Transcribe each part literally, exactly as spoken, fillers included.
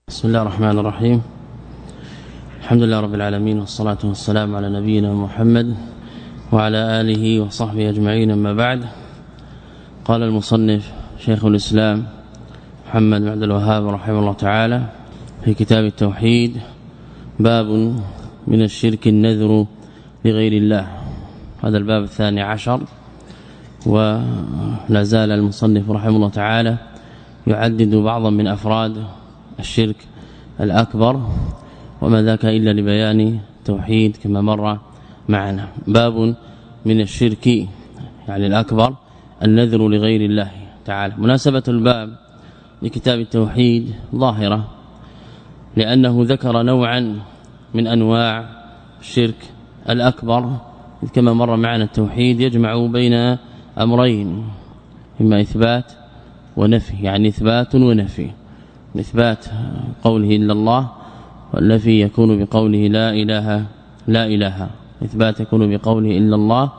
بسم الله الرحمن الرحيم. الحمد لله رب العالمين، والصلاة والسلام على نبينا محمد وعلى آله وصحبه أجمعين. أما بعد، قال المصنف شيخ الإسلام محمد بن عبد الوهاب رحمه الله تعالى في كتاب التوحيد: باب من الشرك النذر لغير الله. هذا الباب الثاني عشر، ولا زال المصنف رحمه الله تعالى يعدد بعضا من أفراد الشرك الأكبر، وما ذاك إلا لبيان التوحيد كما مر معنا. باب من الشرك يعني الأكبر النذر لغير الله تعالى. مناسبة الباب لكتاب التوحيد ظاهرة، لأنه ذكر نوعا من أنواع الشرك الأكبر، كما مر معنا التوحيد يجمع بين أمرين: إما إثبات ونفي، يعني إثبات ونفي. إثبات قوله إلا الله، والنفي يكون بقوله لا إله لا إله. إثبات يكون بقوله إلا الله،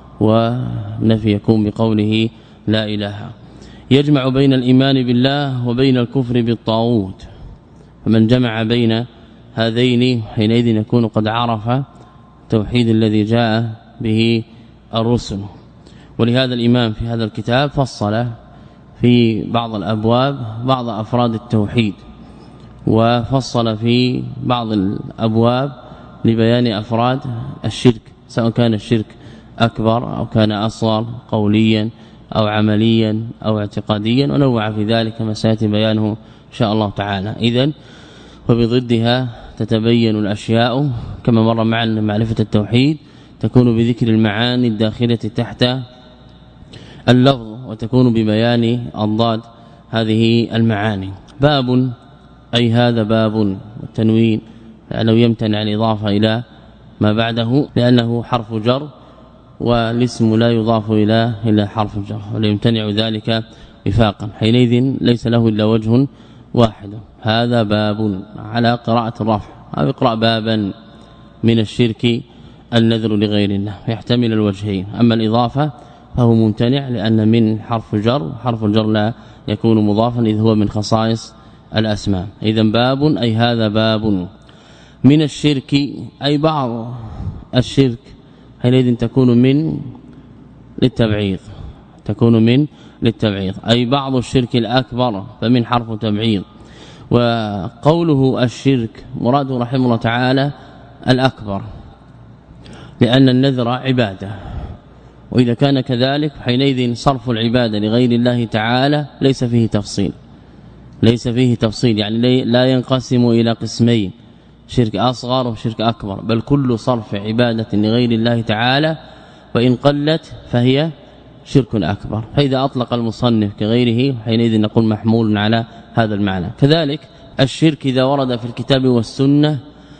ونفي يكون بقوله لا إله. يجمع بين الإيمان بالله وبين الكفر بالطاغوت، فمن جمع بين هذين حينئذ يكون قد عرف التوحيد الذي جاء به الرسل. ولهذا الإمام في هذا الكتاب فصل في بعض الأبواب بعض أفراد التوحيد، وفصل في بعض الأبواب لبيان أفراد الشرك، سواء كان الشرك أكبر أو كان أصغر، قوليا أو عمليا أو اعتقاديا، ونوع في ذلك كما سيأتي بيانه إن شاء الله تعالى. إذن وبضدها تتبين الأشياء، كما مر معنا. معرفة التوحيد تكون بذكر المعاني الداخلة تحت اللفظ، وتكون ببيان أضداد هذه المعاني. باب أي هذا باب، والتنوين لأنه يمتنع الإضافة إلى ما بعده، لأنه حرف جر، والاسم لا يضاف إلى إلى حرف الجر، ويمتنع ذلك وفاقا، حينئذ ليس له إلا وجه واحد. هذا باب على قراءة الرفع، أو اقرأ بابا من الشرك النذر لغير الله، يحتمل الوجهين. أما الإضافة فهو ممتنع، لأن من حرف الجر، حرف الجر لا يكون مضافا إذ هو من خصائص الأسماء. إذن باب أي هذا باب من الشرك، أي بعض الشرك، حينئذ تكون من للتبعيض، تكون من للتبعيض، أي بعض الشرك الأكبر، فمن حرف تبعيض. وقوله الشرك مراده رحمه الله تعالى الأكبر، لأن النذر عبادة، وإذا كان كذلك حينئذ صرف العبادة لغير الله تعالى ليس فيه تفصيل، ليس فيه تفصيل يعني لا ينقسم إلى قسمين: شرك أصغر وشرك أكبر، بل كل صرف عبادة لغير الله تعالى وإن قلت فهي شرك أكبر. فإذا أطلق المصنف كغيره حينئذ نقول محمول على هذا المعنى. كذلك الشرك إذا ورد في الكتاب والسنة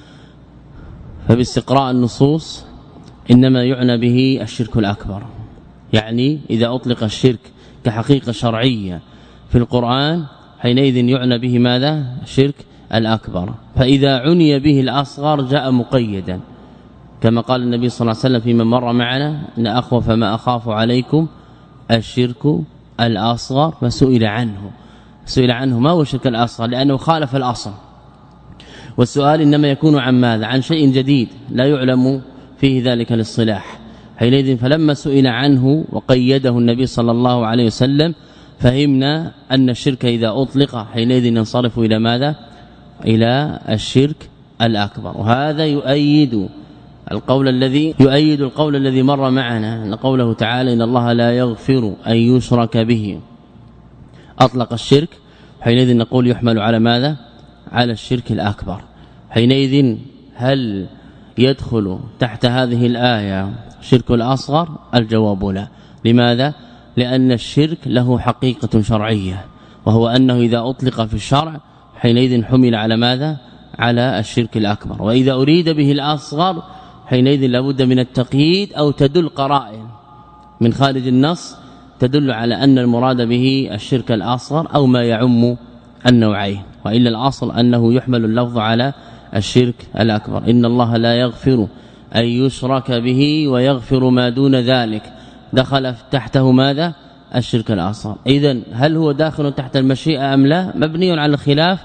فباستقراء النصوص إنما يعنى به الشرك الأكبر، يعني إذا أطلق الشرك كحقيقة شرعية في القرآن حينئذ يعنى به ماذا؟ الشرك الأكبر. فإذا عني به الأصغر جاء مقيدا، كما قال النبي صلى الله عليه وسلم فيما مر معنا: إن أخوف ما أخاف عليكم الشرك الأصغر. فسئل عنه، سئل عنه ما هو الشرك الأصغر، لأنه خالف الأصل، والسؤال إنما يكون عن ماذا؟ عن شيء جديد لا يعلم فيه ذلك الاصطلاح. حينئذ فلما سئل عنه وقيده النبي صلى الله عليه وسلم فهمنا أن الشرك إذا أطلق حينئذ ينصرف إلى ماذا؟ إلى الشرك الأكبر. وهذا يؤيد القول الذي يؤيد القول الذي مر معنا، أن قوله تعالى: إن الله لا يغفر أن يشرك به. أطلق الشرك حينئذ نقول يحمل على ماذا؟ على الشرك الأكبر. حينئذ هل يدخل تحت هذه الآية شرك الأصغر؟ الجواب لا. لماذا؟ لأن الشرك له حقيقة شرعية، وهو أنه إذا أطلق في الشرع حينئذ حمل على ماذا؟ على الشرك الأكبر. وإذا أريد به الأصغر حينئذ لابد من التقييد، أو تدل قرائن من خارج النص تدل على أن المراد به الشرك الأصغر أو ما يعم النوعين، وإلا الأصل أنه يحمل اللفظ على الشرك الأكبر. إن الله لا يغفر أن يشرك به ويغفر ما دون ذلك، دخل تحته ماذا؟ الشرك الأصغر. إذن هل هو داخل تحت المشيئة أم لا؟ مبني على الخلاف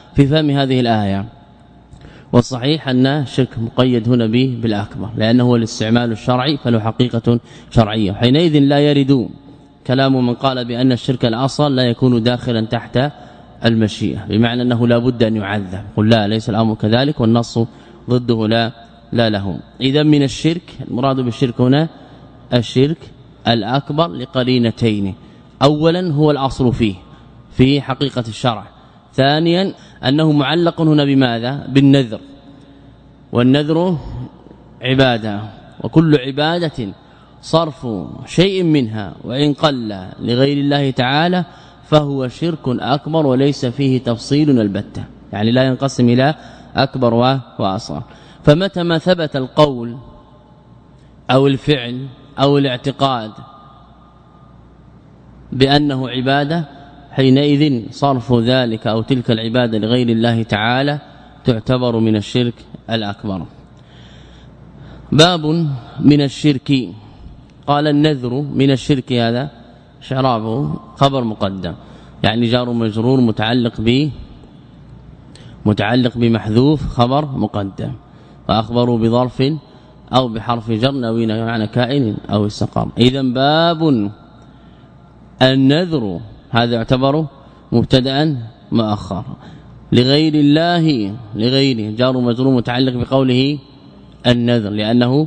في فهم هذه الآية. والصحيح أن الشرك مقيد هنا به بالأكبر لأنه هو الاستعمال الشرعي فله حقيقة شرعية. حينئذ لا يرد كلام من قال بأن الشرك الأصل لا يكون داخلا تحت المشيئة بمعنى أنه لا بد أن يعذب. قل لا ليس الأمر كذلك والنص ضده لا لا له. إذا من الشرك المراد بالشرك هنا الشرك الأكبر لقرينتين. أولا هو الأصل فيه في حقيقة الشرع. ثانيا أنه معلق هنا بماذا؟ بالنذر، والنذر عبادة، وكل عبادة صرف شيء منها وإن قل لغير الله تعالى فهو شرك أكبر وليس فيه تفصيل البتة، يعني لا ينقسم إلى أكبر وأصغر. فمتى ما ثبت القول أو الفعل أو الاعتقاد بأنه عبادة حينئذ صرف ذلك أو تلك العبادة لغير الله تعالى تعتبر من الشرك الأكبر. باب من الشرك. قال النذر من الشرك هذا شعرابه خبر مقدم، يعني جار مجرور متعلق به متعلق بمحذوف خبر مقدم، وأخبروا بظرف أو بحرف جر نوين يعني كائن أو استقر. إذا باب النذر هذا يعتبر مبتدا مؤخر لغير الله، لغيره جار مجرور متعلق بقوله النذر لأنه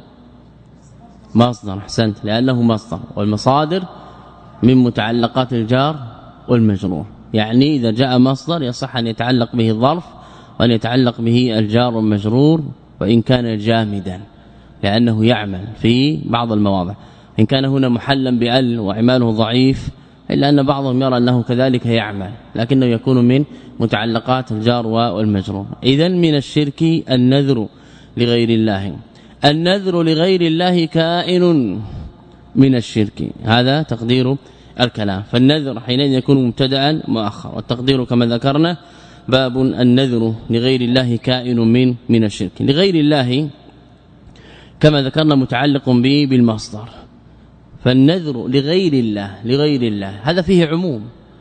مصدر. احسنت، لأنه مصدر، والمصادر من متعلقات الجار والمجرور، يعني إذا جاء مصدر يصح أن يتعلق به الظرف وأن يتعلق به الجار والمجرور وإن كان جامدا لأنه يعمل في بعض المواضع. إن كان هنا محلا بأل وعماله ضعيف إلا أن بعضهم يرى أنه كذلك يعمل لكنه يكون من متعلقات الجار والمجرور. إذن من الشرك النذر لغير الله. النذر لغير الله كائن من الشرك، هذا تقدير الكلام. فالنذر حينئذ يكون مبتدا مؤخر، والتقدير كما ذكرنا باب النذر لغير الله كائن من من الشرك. لغير الله كما ذكرنا متعلق به بالمصدر، فالنذر لغير الله لغير الله هذا فيه عموم،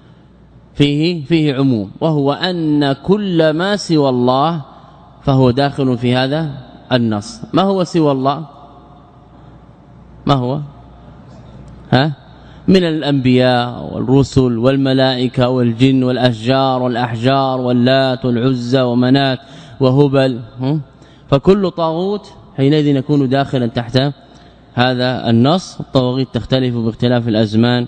فيه فيه عموم، وهو أن كل ما سوى الله فهو داخل في هذا النص. ما هو سوى الله؟ ما هو؟ ها؟ من الأنبياء والرسل والملائكة والجن والأشجار والأحجار واللات والعزى ومنات وهبل، فكل طاغوت حينئذ يكون داخلا تحت هذا النص. الطواغيت تختلف باختلاف الأزمان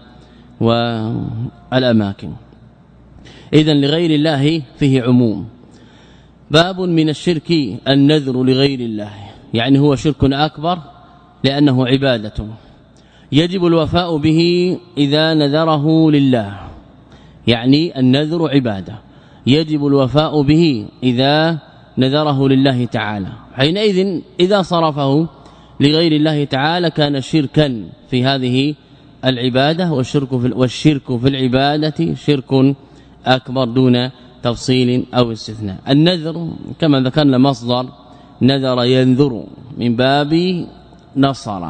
والأماكن. إذن لغير الله فيه عموم. باب من الشرك النذر لغير الله، يعني هو شرك أكبر لأنه عبادة يجب الوفاء به إذا نذره لله، يعني النذر عبادة يجب الوفاء به إذا نذره لله تعالى. حينئذ إذا صرفه لغير الله تعالى كان شركا في هذه العبادة، والشرك في والشرك في العبادة شرك أكبر دون تفصيل أو استثناء. النذر كما ذكرنا مصدر نذر ينذر من باب نصر،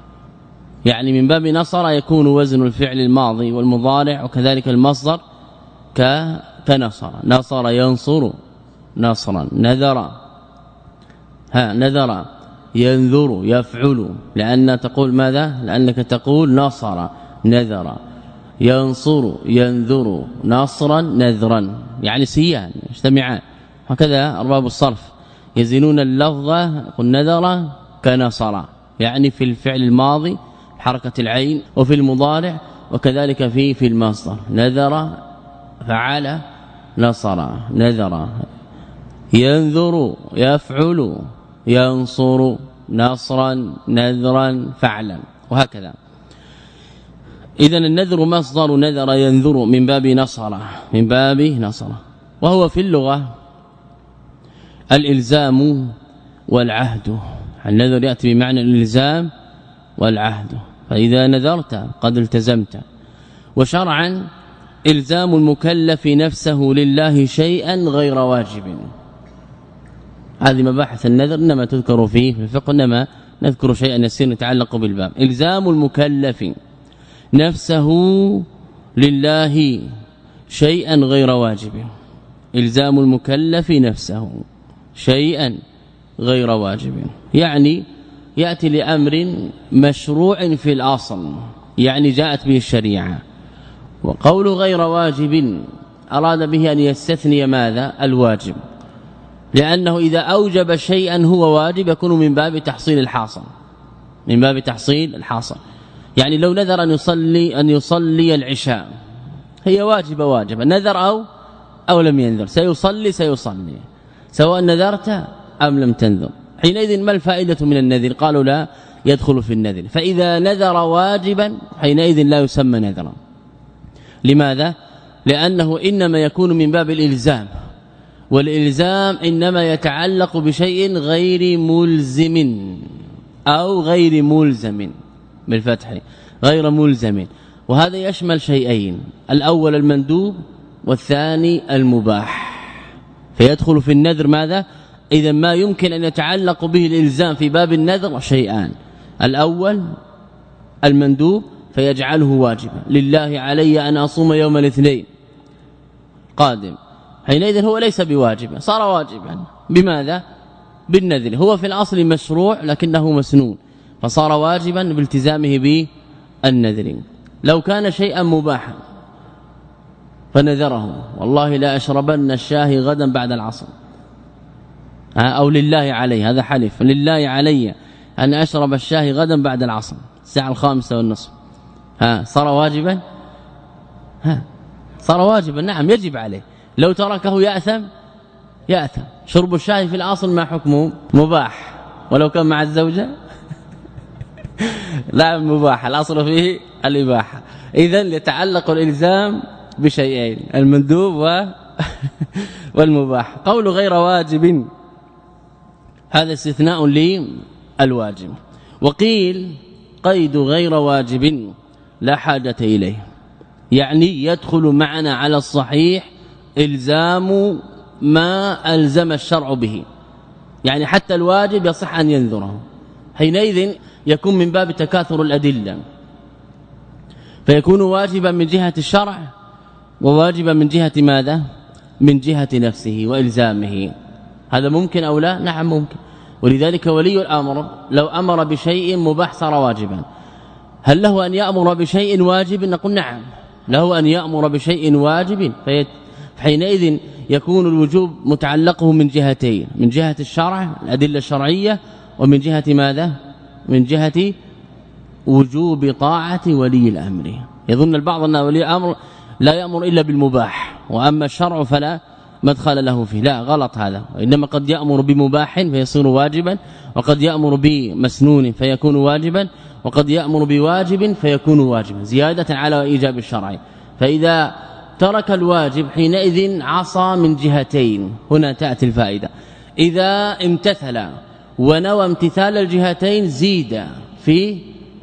يعني من باب نصر يكون وزن الفعل الماضي والمضارع، وكذلك المصدر كنصر، نصر ينصر نصرا، نذر ها نذر ينذر يفعل، لأن تقول ماذا؟ لأنك تقول نصر نذر، ينصر ينذر نصرا نذرا، يعني سيان يجتمعان. هكذا أرباب الصرف يزنون اللفظ، قل نذر كنصر، يعني في الفعل الماضي حركة العين، وفي المضارع، وكذلك في في المصدر نذر فعل نصر نذر، ينذر يفعل ينصر نصرا نذرا فعلا، وهكذا. إذن النذر مصدر نذر ينذر من باب نصر، من باب نصر، وهو في اللغة الإلزام والعهد. النذر يأتي بمعنى الإلزام والعهد، فإذا نذرت قد التزمت. وشرعا إلزام المكلف نفسه لله شيئا غير واجب. هذه مباحث النذر إنما تذكر فيه في الفقه، إنما نذكر شيئا يسير يتعلق بالباب. إلزام المكلف نفسه لله شيئا غير واجب، إلزام المكلف نفسه شيئا غير واجب، يعني يأتي لأمر مشروع في الأصل، يعني جاءت به الشريعة. وقول غير واجب أراد به أن يستثني ماذا؟ الواجب، لأنه إذا أوجب شيئا هو واجب يكون من باب تحصيل الحاصل، من باب تحصيل الحاصل. يعني لو نذر أن يصلي أن يصلي العشاء هي واجبة واجبة، نذر أو أو لم ينذر، سيصلي سيصلي سواء نذرت أم لم تنذر. حينئذ ما الفائدة من النذر؟ قالوا لا يدخل في النذر. فإذا نذر واجبا حينئذ لا يسمى نذرا. لماذا؟ لأنه إنما يكون من باب الإلزام، والإلزام إنما يتعلق بشيء غير ملزم أو غير ملزم بالفتح، غير ملزم. وهذا يشمل شيئين، الأول المندوب والثاني المباح. فيدخل في النذر ماذا؟ إذا ما يمكن أن يتعلق به الإلزام في باب النذر شيئان، الأول المندوب فيجعله واجبا، لله علي أن أصوم يوم الاثنين قادم، حينئذ هو ليس بواجب، صار واجبا بماذا؟ بالنذر. هو في الأصل مشروع لكنه مسنون، فصار واجبا بالتزامه بالنذر. لو كان شيئا مباحا فنذره، والله لا أشربن الشاهي غدا بعد العصر، أو لله علي، هذا حلف لله علي أن أشرب الشاهي غدا بعد العصر الساعة الخامسة والنصف، ها صار واجبا؟ ها صار واجبا، نعم يجب عليه. لو تركه يأثم يأثم. شرب الشاي في الأصل ما حكمه؟ مباح، ولو كان مع الزوجة لا مباح، الأصل فيه الإباحة. إذن يتعلق الإلزام بشيئين، المندوب و والمباح. قول غير واجب هذا استثناء للواجب. وقيل قيد غير واجب لا حاجة إليه، يعني يدخل معنا على الصحيح إلزام ما ألزم الشرع به، يعني حتى الواجب يصح أن ينذره، حينئذ يكون من باب تكاثر الأدلة، فيكون واجبا من جهة الشرع وواجبا من جهة ماذا؟ من جهة نفسه وإلزامه. هذا ممكن أو لا؟ نعم ممكن. ولذلك ولي الأمر لو أمر بشيء مباح صار واجبا، هل له أن يأمر بشيء واجب؟ نقول نعم له أن يأمر بشيء واجب، فحينئذ يكون الوجوب متعلقه من جهتين، من جهة الشرع الأدلة الشرعية، ومن جهة ماذا؟ من جهة وجوب طاعة ولي الأمر. يظن البعض أن ولي الأمر لا يأمر إلا بالمباح، وأما الشرع فلا مدخل له فيه، لا غلط هذا. إنما قد يأمر بمباح فيصير واجبا، وقد يأمر بمسنون فيكون واجبا، وقد يأمر بواجب فيكون واجبا زيادة على إيجاب الشرع. فإذا ترك الواجب حينئذ عصى من جهتين. هنا تأتي الفائدة، إذا امتثل ونوى امتثال الجهتين زيد في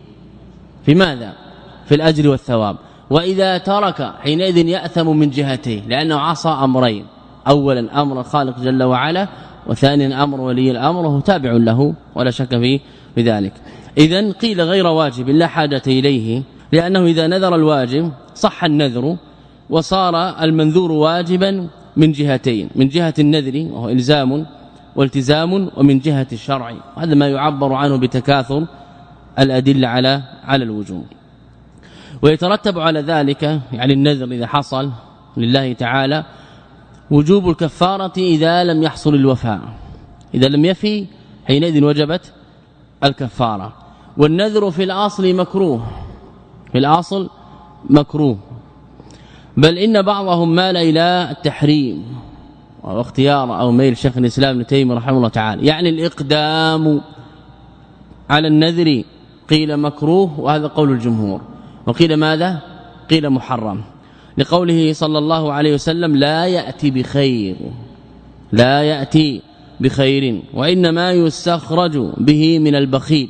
في ماذا؟ في الأجر والثواب. وإذا ترك حينئذ يأثم من جهتين، لأنه عصى أمرين، أولا أمر الخالق جل وعلا، وثانيا أمر ولي الأمر وهو تابع له ولا شك في بذلك. إذن قيل غير واجب لا حاجة إليه، لأنه إذا نذر الواجب صح النذر وصار المنذور واجبا من جهتين، من جهة النذر وهو إلزام والتزام، ومن جهة الشرع، هذا ما يعبر عنه بتكاثر الأدلة على على الوجوب. ويترتب على ذلك يعني النذر إذا حصل لله تعالى وجوب الكفارة إذا لم يحصل الوفاء، إذا لم يفي حينئذ وجبت الكفارة. والنذر في الأصل مكروه، في الأصل مكروه، بل إن بعضهم مال إلى التحريم واختيار أو ميل شيخ الإسلام ابن تيمية رحمه الله تعالى، يعني الإقدام على النذر قيل مكروه، وهذا قول الجمهور. وقيل ماذا؟ قيل محرم، لقوله صلى الله عليه وسلم لا يأتي بخير، لا يأتي بخير، وإنما يستخرج به من البخيل،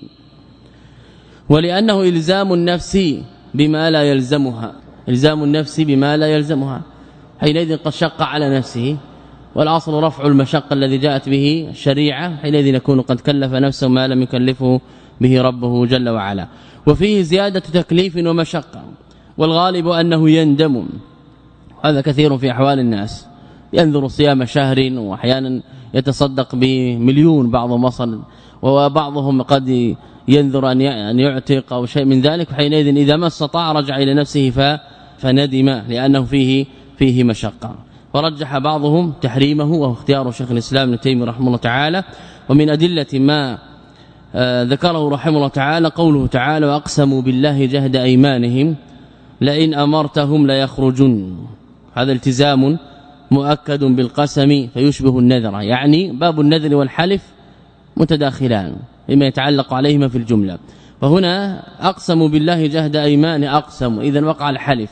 ولأنه إلزام النفس بما لا يلزمها، إلزام النفس بما لا يلزمها، حينئذ قد شق على نفسه، والأصل رفع المشقة الذي جاءت به الشريعة، حينئذ يكون قد كلف نفسه ما لم يكلفه به ربه جل وعلا. وفيه زيادة تكليف ومشقة، والغالب أنه يندم، هذا كثير في أحوال الناس، ينذر صيام شهر واحيانا يتصدق بمليون بعضهم وصل وبعضهم قد ينذر أن يعتق أو شيء من ذلك حينئذ إذا ما استطاع رجع إلى نفسه فندم لأنه فيه فيه مشقة ورجح بعضهم تحريمه وهو اختيار شيخ الإسلام ابن تيمية رحمه الله تعالى. ومن أدلة ما ذكره رحمه الله تعالى قوله تعالى وأقسموا بالله جهد أيمانهم لئن أمرتهم ليخرجن. هذا التزام مؤكد بالقسم فيشبه النذر، يعني باب النذر والحلف متداخلان بما يتعلق عليهما في الجملة. فهنا أقسموا بالله جهد أيمان أقسموا إذن وقع الحلف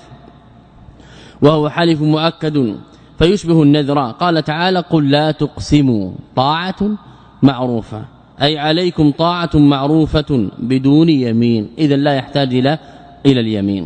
وهو حلف مؤكد فيشبه النذر. قال تعالى قل لا تقسموا طاعة معروفة أي عليكم طاعة معروفة بدون يمين، إذن لا يحتاج إلى إلى اليمين.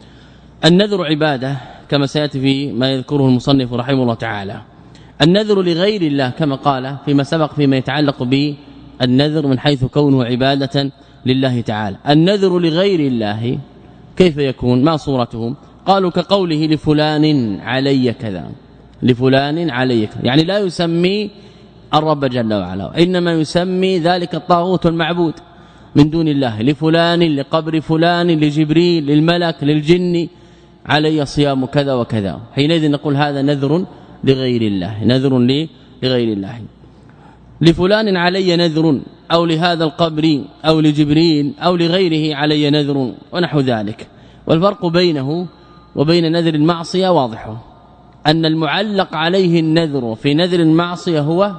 النذر عبادة كما سيأتي في ما يذكره المصنف رحمه الله تعالى. النذر لغير الله كما قال فيما سبق فيما يتعلق بالنذر من حيث كونه عبادة لله تعالى. النذر لغير الله كيف يكون؟ ما صورته؟ قالوا كقوله لفلان علي كذا، لفلان علي كذا، يعني لا يسمي الرب جل وعلا إنما يسمي ذلك الطاغوت المعبود من دون الله، لفلان لقبر فلان لجبريل للملك للجن علي صيام كذا وكذا. حينئذ نقول هذا نذر لغير الله، نذر لغير الله. لفلان علي نذر أو لهذا القبر أو لجبريل أو لغيره علي نذر ونحو ذلك. والفرق بينه وبين نذر المعصية واضح، أن المعلق عليه النذر في نذر المعصية هو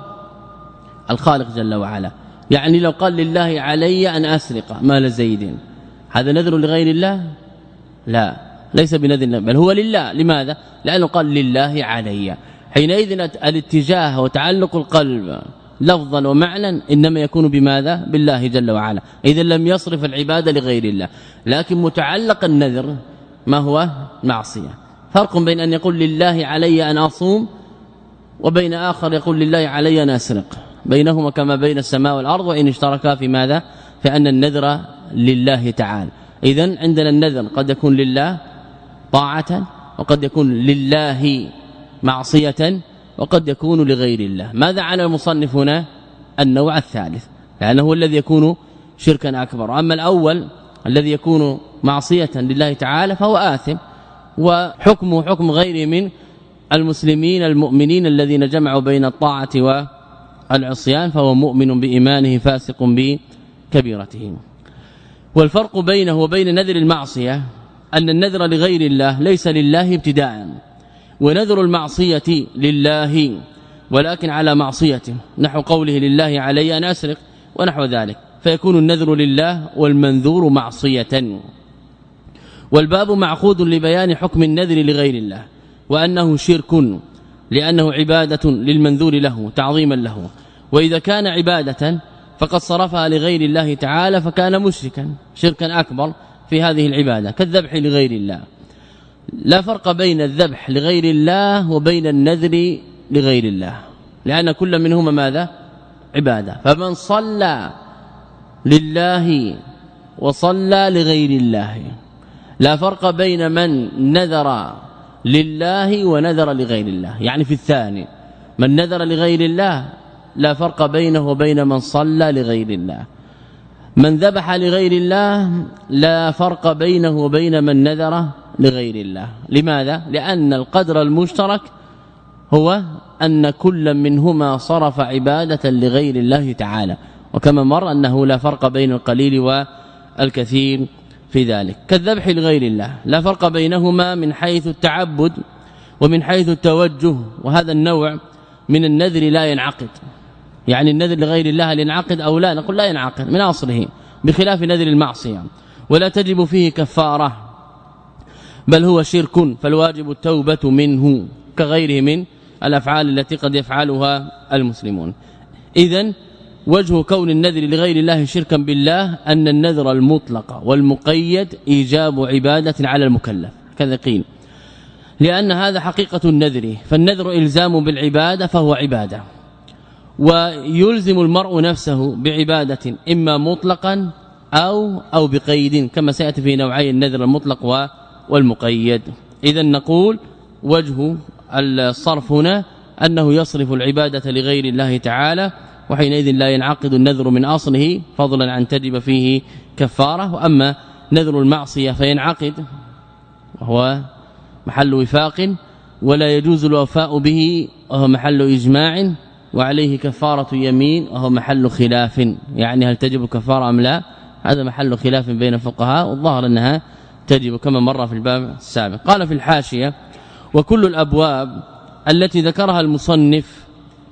الخالق جل وعلا. يعني لو قال لله علي أن أسرق مال زيد، هذا نذر لغير الله؟ لا، ليس بنذر بل هو لله. لماذا؟ لأنه قال لله علي. حينئذ الاتجاه وتعلق القلب لفظا ومعنى إنما يكون بماذا؟ بالله جل وعلا. إذا لم يصرف العبادة لغير الله، لكن متعلق النذر ما هو؟ معصية. فرق بين أن يقول لله علي أن أصوم وبين آخر يقول لله علي أن أسرق، بينهما كما بين السماء والأرض وإن اشتركا في ماذا؟ فأن النذر لله تعالى. إذن عندنا النذر قد يكون لله طاعة وقد يكون لله معصية وقد يكون لغير الله. ماذا على المصنف هنا؟ النوع الثالث، لأنه هو الذي يكون شركا أكبر. أما الأول الذي يكون معصية لله تعالى فهو آثم وحكمه حكم غيره من المسلمين المؤمنين الذين جمعوا بين الطاعة والعصيان، فهو مؤمن بإيمانه فاسق بكبيرته. والفرق بينه وبين نذر المعصية أن النذر لغير الله ليس لله ابتداء، ونذر المعصية لله ولكن على معصيته، نحو قوله لله علي أن أسرق ونحو ذلك، فيكون النذر لله والمنذور معصية. والباب معقود لبيان حكم النذر لغير الله وأنه شرك لأنه عبادة للمنذور له تعظيما له، وإذا كان عبادة فقد صرفها لغير الله تعالى فكان مشركا شركا أكبر في هذه العبادة كالذبح لغير الله. لا فرق بين الذبح لغير الله وبين النذر لغير الله، لأن كل منهما ماذا؟ عبادة. فمن صلى لله وصلى لغير الله لا فرق بين من نذر لله ونذر لغير الله. يعني في الثاني من نذر لغير الله لا فرق بينه وبين من صلى لغير الله. من ذبح لغير الله لا فرق بينه وبين من نذر لغير الله. لماذا؟ لأن القدر المشترك هو أن كل منهما صرف عبادة لغير الله تعالى، وكما مر أنه لا فرق بين القليل والكثير في ذلك. كالذبح لغير الله لا فرق بينهما من حيث التعبد ومن حيث التوجه، وهذا النوع من النذر لا ينعقد. يعني النذر لغير الله ينعقد أو لا؟ نقول لا ينعقد من أصله، بخلاف نذر المعصية، ولا تجب فيه كفارة بل هو شرك فالواجب التوبة منه كغيره من الأفعال التي قد يفعلها المسلمون. إذن وجه كون النذر لغير الله شركا بالله أن النذر المطلق والمقيد إيجاب عبادة على المكلف كذا قيل، لأن هذا حقيقة النذر، فالنذر إلزام بالعبادة فهو عبادة، ويلزم المرء نفسه بعبادة إما مطلقا أو أو بقيد كما سيأتي في نوعي النذر المطلق والمقيد. إذن نقول وجه الصرف هنا أنه يصرف العبادة لغير الله تعالى، وحينئذ لا ينعقد النذر من أصله فضلا عن تجب فيه كفارة. وأما نذر المعصية فينعقد وهو محل وفاق ولا يجوز الوفاء به وهو محل إجماع، وعليه كفارة يمين وهو محل خلاف، يعني هل تجب كفارة أم لا؟ هذا محل خلاف بين الفقهاء، والظاهر أنها تجب كما مر في الباب السابق. قال في الحاشية: وكل الأبواب التي ذكرها المصنف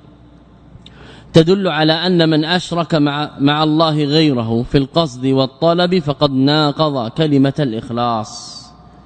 تدل على أن من أشرك مع, مع الله غيره في القصد والطلب فقد ناقض كلمة الإخلاص.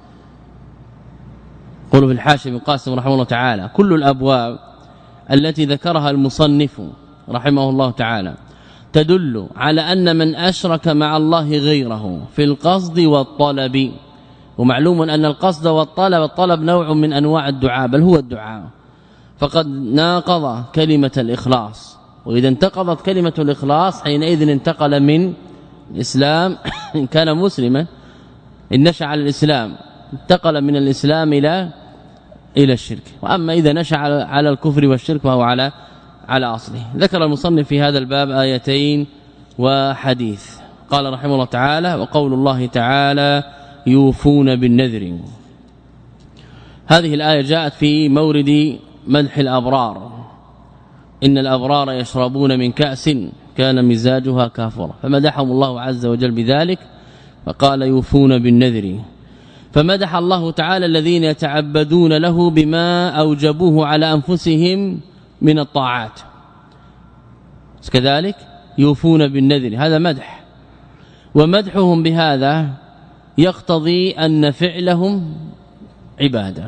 قولوا في الحاشية ابن قاسم رحمه الله تعالى: كل الأبواب التي ذكرها المصنف رحمه الله تعالى تدل على أن من أشرك مع الله غيره في القصد والطلب، ومعلوم أن القصد والطلب الطلب نوع من أنواع الدعاء بل هو الدعاء، فقد ناقض كلمة الإخلاص. وإذا انتقضت كلمة الإخلاص حينئذ انتقل من الإسلام إن كان مسلما، إن نشأ على الإسلام انتقل من الإسلام إلى إلى الشرك، وأما إذا نشأ على الكفر والشرك فهو على على أصله. ذكر المصنف في هذا الباب آيتين وحديث. قال رحمه الله تعالى: وقول الله تعالى: يوفون بالنذر. هذه الآية جاءت في مورد مدح الأبرار، إن الأبرار يشربون من كأس كان مزاجها كافورا، فمدحهم الله عز وجل بذلك فقال: يوفون بالنذر. فمدح الله تعالى الذين يتعبدون له بما أوجبوه على أنفسهم من الطاعات، كذلك يوفون بالنذر، هذا مدح. ومدحهم بهذا يقتضي أن فعلهم عبادة،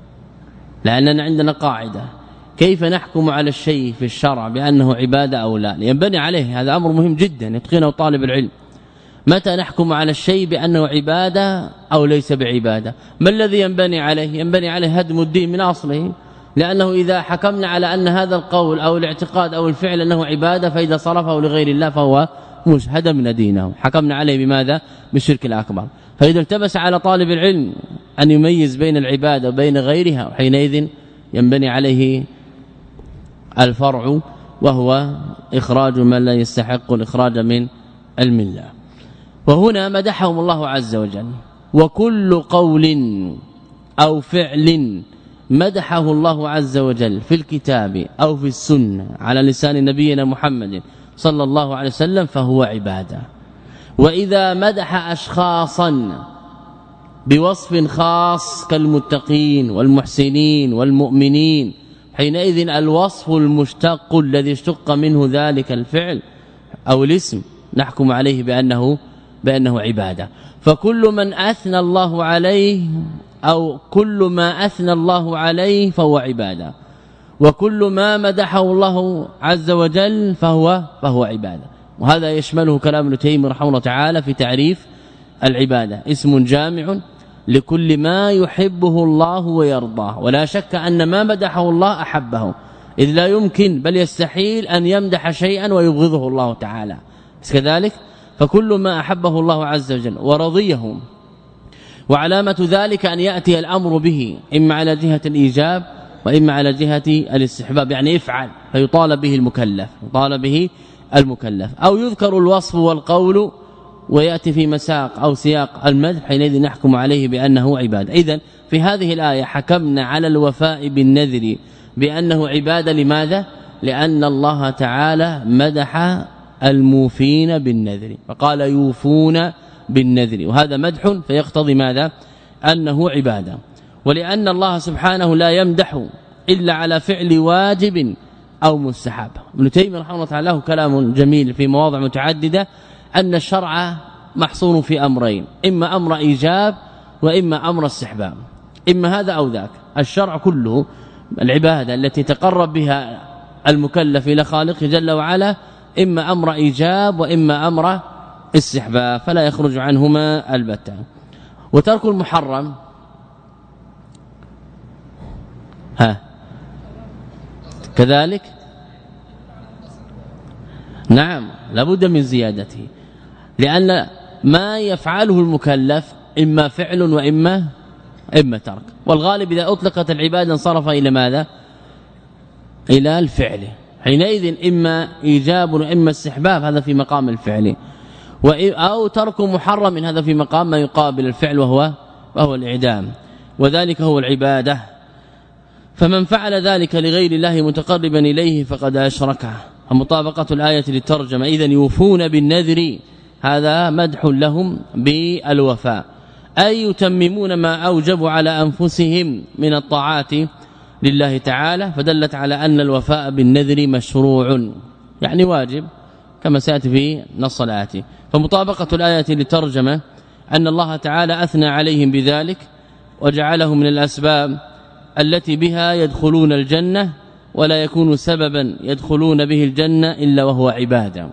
لأننا عندنا قاعدة: كيف نحكم على الشيء في الشرع بأنه عبادة أو لا؟ ينبني عليه، هذا أمر مهم جدا يتقنه طالب العلم. متى نحكم على الشيء بأنه عبادة أو ليس بعبادة؟ ما الذي ينبني عليه؟ ينبني عليه هدم الدين من أصله، لأنه إذا حكمنا على أن هذا القول أو الاعتقاد أو الفعل أنه عبادة فإذا صرفه لغير الله فهو مش هدمنا دينه، حكمنا عليه بماذا؟ بالشرك الأكبر. فإذا التبس على طالب العلم أن يميز بين العبادة وبين غيرها، وحينئذ ينبني عليه الفرع وهو إخراج من لا يستحق الإخراج من الملة. وهنا مدحهم الله عز وجل: وكل قول أو فعل مدحه الله عز وجل في الكتاب أو في السنة على لسان نبينا محمد صلى الله عليه وسلم فهو عبادة. وإذا مدح أشخاصا بوصف خاص كالمتقين والمحسنين والمؤمنين، حينئذ الوصف المشتق الذي اشتق منه ذلك الفعل أو الاسم نحكم عليه بأنه بأنه عبادة. فكل من أثنى الله عليه أو كل ما أثنى الله عليه فهو عبادة، وكل ما مدحه الله عز وجل فهو فهو عبادة. وهذا يشمله كلام ابن تيمية رحمه الله تعالى في تعريف العبادة: اسم جامع لكل ما يحبه الله ويرضاه. ولا شك أن ما مدحه الله أحبه، إذ لا يمكن بل يستحيل أن يمدح شيئا ويبغضه الله تعالى، كذلك فكل ما أحبه الله عز وجل ورضيه. وعلامة ذلك أن يأتي الأمر به إما على جهة الإيجاب وإما على جهة الاستحباب، يعني افعل فيطالب به المكلف يطالب به المكلف، أو يذكر الوصف والقول ويأتي في مساق أو سياق المدح، حينئذ نحكم عليه بأنه عبادة. إذن في هذه الآية حكمنا على الوفاء بالنذر بأنه عبادة. لماذا؟ لأن الله تعالى مدح الموفين بالنذر فقال يوفون بالنذر، وهذا مدح فيقتضي ماذا؟ أنه عبادة. ولأن الله سبحانه لا يمدح إلا على فعل واجب أو مستحب. ابن تيمية رحمه الله تعالى له كلام جميل في مواضع متعددة أن الشرع محصور في أمرين: إما أمر إيجاب وإما أمر استحباب، إما هذا أو ذاك. الشرع كله العبادة التي تقرب بها المكلف إلى خالقه جل وعلا إما أمر إيجاب وإما أمر استحباب، فلا يخرج عنهما البتة. وترك المحرم ها كذلك نعم لابد من زيادته، لأن ما يفعله المكلف إما فعل وإما, إما ترك، والغالب إذا أطلقت العبادة انصرف إلى ماذا؟ إلى الفعل، حينئذ إما إيجاب وإما استحباب، هذا في مقام الفعل، أو ترك محرم، هذا في مقام ما يقابل الفعل وهو وهو الإعدام، وذلك هو العبادة. فمن فعل ذلك لغير الله متقربا إليه فقد أشرك. مطابقة الآية للترجمة، إذن يوفون بالنذر هذا مدح لهم بالوفاء، أي يتممون ما أوجبوا على أنفسهم من الطاعات لله تعالى، فدلت على أن الوفاء بالنذر مشروع، يعني واجب كما سيأتي في نص الآية. فمطابقة الآية للترجمة أن الله تعالى أثنى عليهم بذلك وجعله من الأسباب التي بها يدخلون الجنة، ولا يكون سببا يدخلون به الجنة إلا وهو عبادة.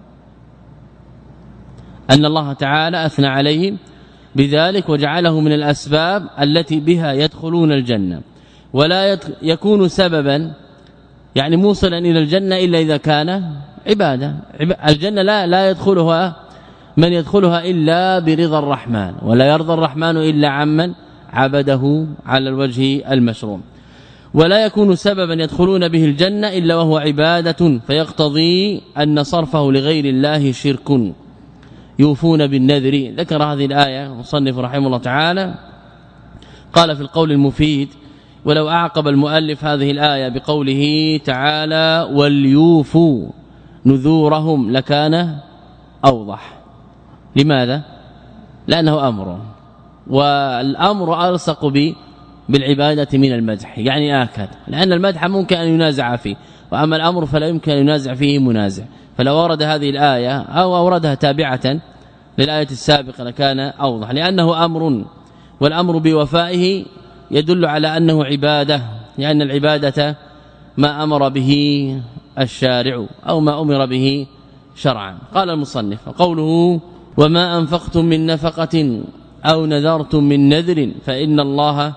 أن الله تعالى أثنى عليهم بذلك وجعله من الأسباب التي بها يدخلون الجنة، ولا يكون سببا يعني موصلا إلى الجنة إلا إذا كان عبادة. الجنة لا لا يدخلها من يدخلها إلا برضا الرحمن، ولا يرضى الرحمن إلا عمن عبده على الوجه المشروع، ولا يكون سببا يدخلون به الجنة إلا وهو عبادة، فيقتضي أن صرفه لغير الله شرك. يوفون بالنذر. ذكر هذه الآية المصنف رحمه الله تعالى، قال في القول المفيد: ولو أعقب المؤلف هذه الآية بقوله تعالى وليوفوا نذورهم لكان أوضح. لماذا؟ لأنه أمر، والأمر ألصق بالعبادة من المدح، يعني آكد، لأن المدح ممكن أن ينازع فيه، وأما الأمر فلا يمكن أن ينازع فيه منازع. فلو ورد هذه الآية أو أوردها تابعة للآية السابقة لكان أوضح، لأنه أمر، والأمر بوفائه يدل على أنه عبادة، لأن العبادة ما أمر به الشارع أو ما أمر به شرعا. قال المصنف: قوله وما أنفقتم من نفقة أو نذرتم من نذر فإن الله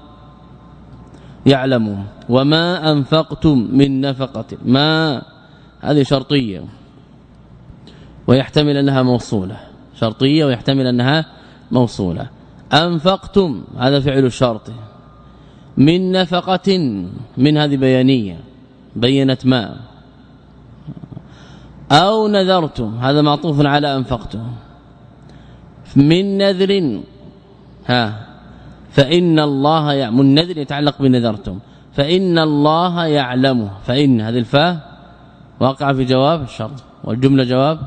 يعلم. وما أنفقتم من نفقة، ما هذه شرطية ويحتمل أنها موصولة، شرطية ويحتمل أنها موصولة. أنفقتم هذا فعل الشرط، من نفقة من هذه بيانية بينت ما، أو نذرتم هذا معطوف على أنفقتم، من نذر ها فإن الله يعلم. النذر يتعلق بنذرتم، فإن الله يعلمه، فإن هذه الفاء واقع في جواب الشرط، والجملة جواب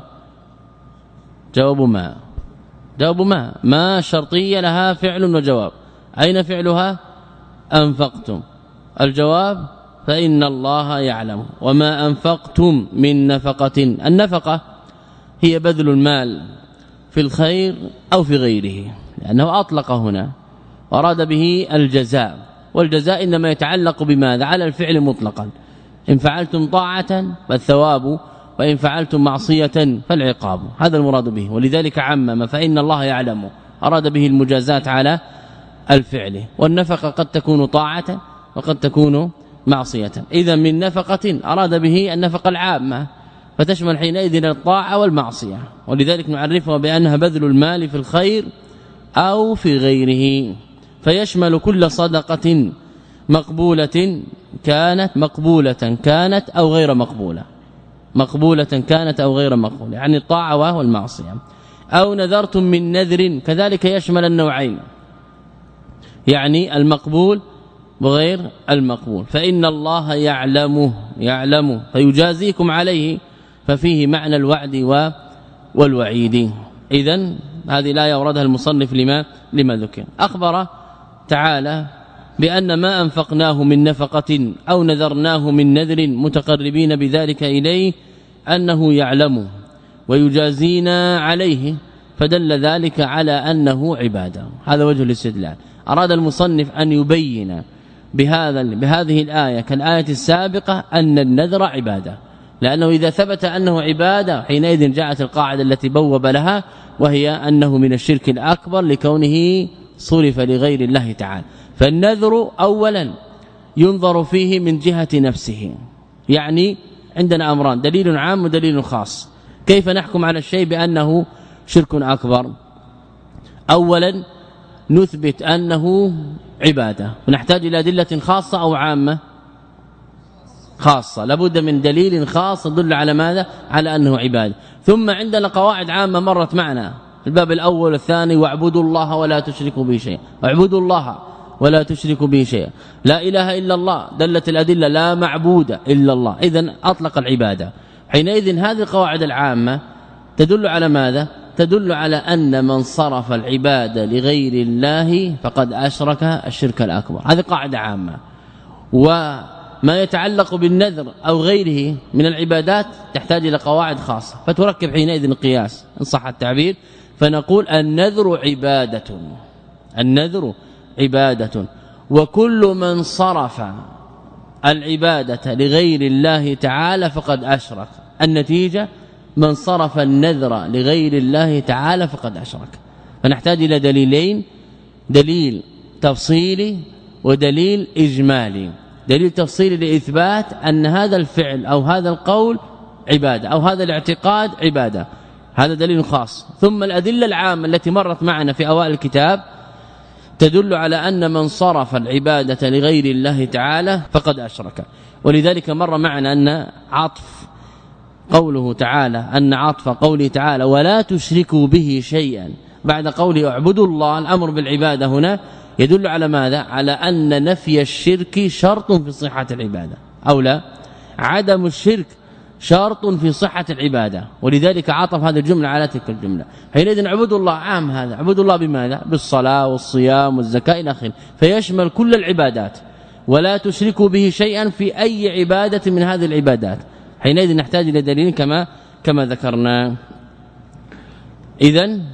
جواب ما جواب ما ما شرطية لها فعل وجواب. أين فعلها؟ أنفقتم. الجواب فإن الله يعلم. وما أنفقتم من نفقة، النفقة هي بذل المال في الخير أو في غيره، لأنه أطلق هنا وأراد به الجزاء، والجزاء إنما يتعلق بماذا؟ على الفعل مطلقا. إن فعلتم طاعة فالثواب، وإن فعلتم معصية فالعقاب، هذا المراد به. ولذلك عمم فإن الله يعلم، أراد به المجازات على الفعل. والنفقة قد تكون طاعة وقد تكون معصية. إذا من نفقة أراد به النفقة العامة، فتشمل حينئذ الطاعة والمعصية، ولذلك نعرفها بأنها بذل المال في الخير أو في غيره، فيشمل كل صدقة مقبولة كانت مقبولة كانت أو غير مقبولة مقبولة كانت أو غير مقبولة، يعني الطاعة والمعصية. أو نذرتم من نذر كذلك يشمل النوعين، يعني المقبول وغير المقبول. فإن الله يعلمه يعلمه فيجازيكم عليه، ففيه معنى الوعد والوعيد. إذن هذه الآية أوردها المصنف لما لما ذكر. أخبر تعالى بأن ما أنفقناه من نفقة أو نذرناه من نذر متقربين بذلك إليه أنه يعلمه ويجازينا عليه، فدل ذلك على أنه عبادة. هذا وجه الاستدلال. أراد المصنف أن يبين بهذا بهذه الآية كالآية السابقة أن النذر عبادة، لأنه إذا ثبت أنه عبادة حينئذ جاءت القاعدة التي بوب لها، وهي أنه من الشرك الأكبر لكونه صرف لغير الله تعالى. فالنذر أولا ينظر فيه من جهة نفسه، يعني عندنا أمران، دليل عام ودليل خاص. كيف نحكم على الشيء بأنه شرك أكبر؟ أولا نثبت أنه عبادة، ونحتاج إلى أدلة خاصة أو عامة خاصة، لابد من دليل خاص يدل على ماذا؟ على أنه عبادة. ثم عندنا قواعد عامة مرت معنا في الباب الأول والثاني: واعبدوا الله ولا تشركوا به شيئا، اعبدوا الله ولا تشركوا به شيئا، لا إله إلا الله، دلت الأدلة لا معبود إلا الله، إذن أطلق العبادة. حينئذ هذه القواعد العامة تدل على ماذا؟ تدل على أن من صرف العبادة لغير الله فقد أشرك الشرك الأكبر. هذه قاعدة عامة. وما يتعلق بالنذر أو غيره من العبادات تحتاج إلى قواعد خاصة، فتركب حينئذ القياس إن صح التعبير، فنقول النذر عبادة، النذر عبادة، وكل من صرف العبادة لغير الله تعالى فقد أشرك. النتيجة من صرف النذر لغير الله تعالى فقد أشرك. فنحتاج إلى دليلين: دليل تفصيلي ودليل إجمالي. دليل تفصيلي لإثبات أن هذا الفعل أو هذا القول عبادة أو هذا الاعتقاد عبادة، هذا دليل خاص. ثم الأدلة العامة التي مرت معنا في أوائل الكتاب تدل على أن من صرف العبادة لغير الله تعالى فقد أشرك. ولذلك مر معنا أن عطف قوله تعالى أن عطف قوله تعالى ولا تشركوا به شيئا بعد قوله اعبدوا الله، الأمر بالعبادة هنا يدل على ماذا؟ على أن نفي الشرك شرط في صحة العبادة، أو لا، عدم الشرك شرط في صحة العبادة. ولذلك عطف هذه الجملة على تلك الجملة. حينئذ اعبدوا الله عام، هذا اعبدوا الله بماذا؟ بالصلاة والصيام والزكاة إلى آخره، فيشمل كل العبادات. ولا تشركوا به شيئا في أي عبادة من هذه العبادات. حينئذ نحتاج إلى دليل كما كما ذكرنا. إذن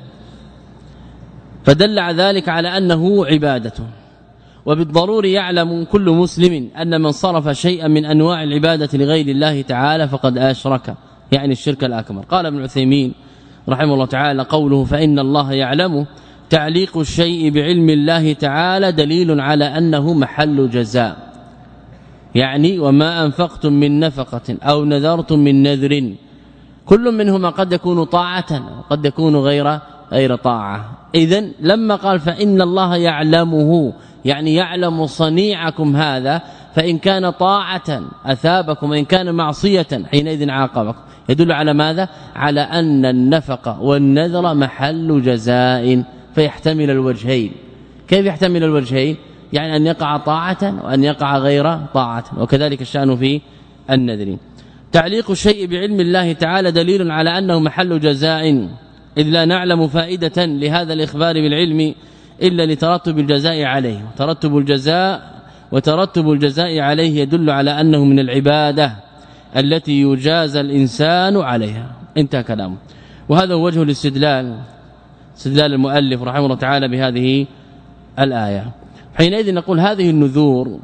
فدل ذلك على أنه عبادة. وبالضروري يعلم كل مسلم أن من صرف شيئا من أنواع العبادة لغير الله تعالى فقد أشرك، يعني الشرك الأكبر. قال ابن عثيمين رحمه الله تعالى: قوله فإن الله يعلم، تعليق الشيء بعلم الله تعالى دليل على أنه محل جزاء، يعني وما أنفقتم من نفقة أو نذرتم من نذر كل منهما قد يكون طاعة وقد يكون غير غير طاعة. إذن لما قال فإن الله يعلمه، يعني يعلم صنيعكم هذا، فإن كان طاعة أثابكم وإن كان معصية حينئذ عاقبكم. يدل على ماذا؟ على أن النفقة والنذر محل جزاء، فيحتمل الوجهين. كيف يحتمل الوجهين؟ يعني أن يقع طاعة وأن يقع غير طاعة، وكذلك الشأن في النذر. تعليق الشيء بعلم الله تعالى دليل على أنه محل جزاء، إذ لا نعلم فائدة لهذا الإخبار بالعلم إلا لترتب الجزاء عليه. ترتب الجزاء وترتب الجزاء عليه يدل على أنه من العبادة التي يجازى الإنسان عليها. انتهى كلامه. وهذا هو وجه الاستدلال، استدلال المؤلف رحمه الله تعالى بهذه الآية. حينئذ نقول هذه النذور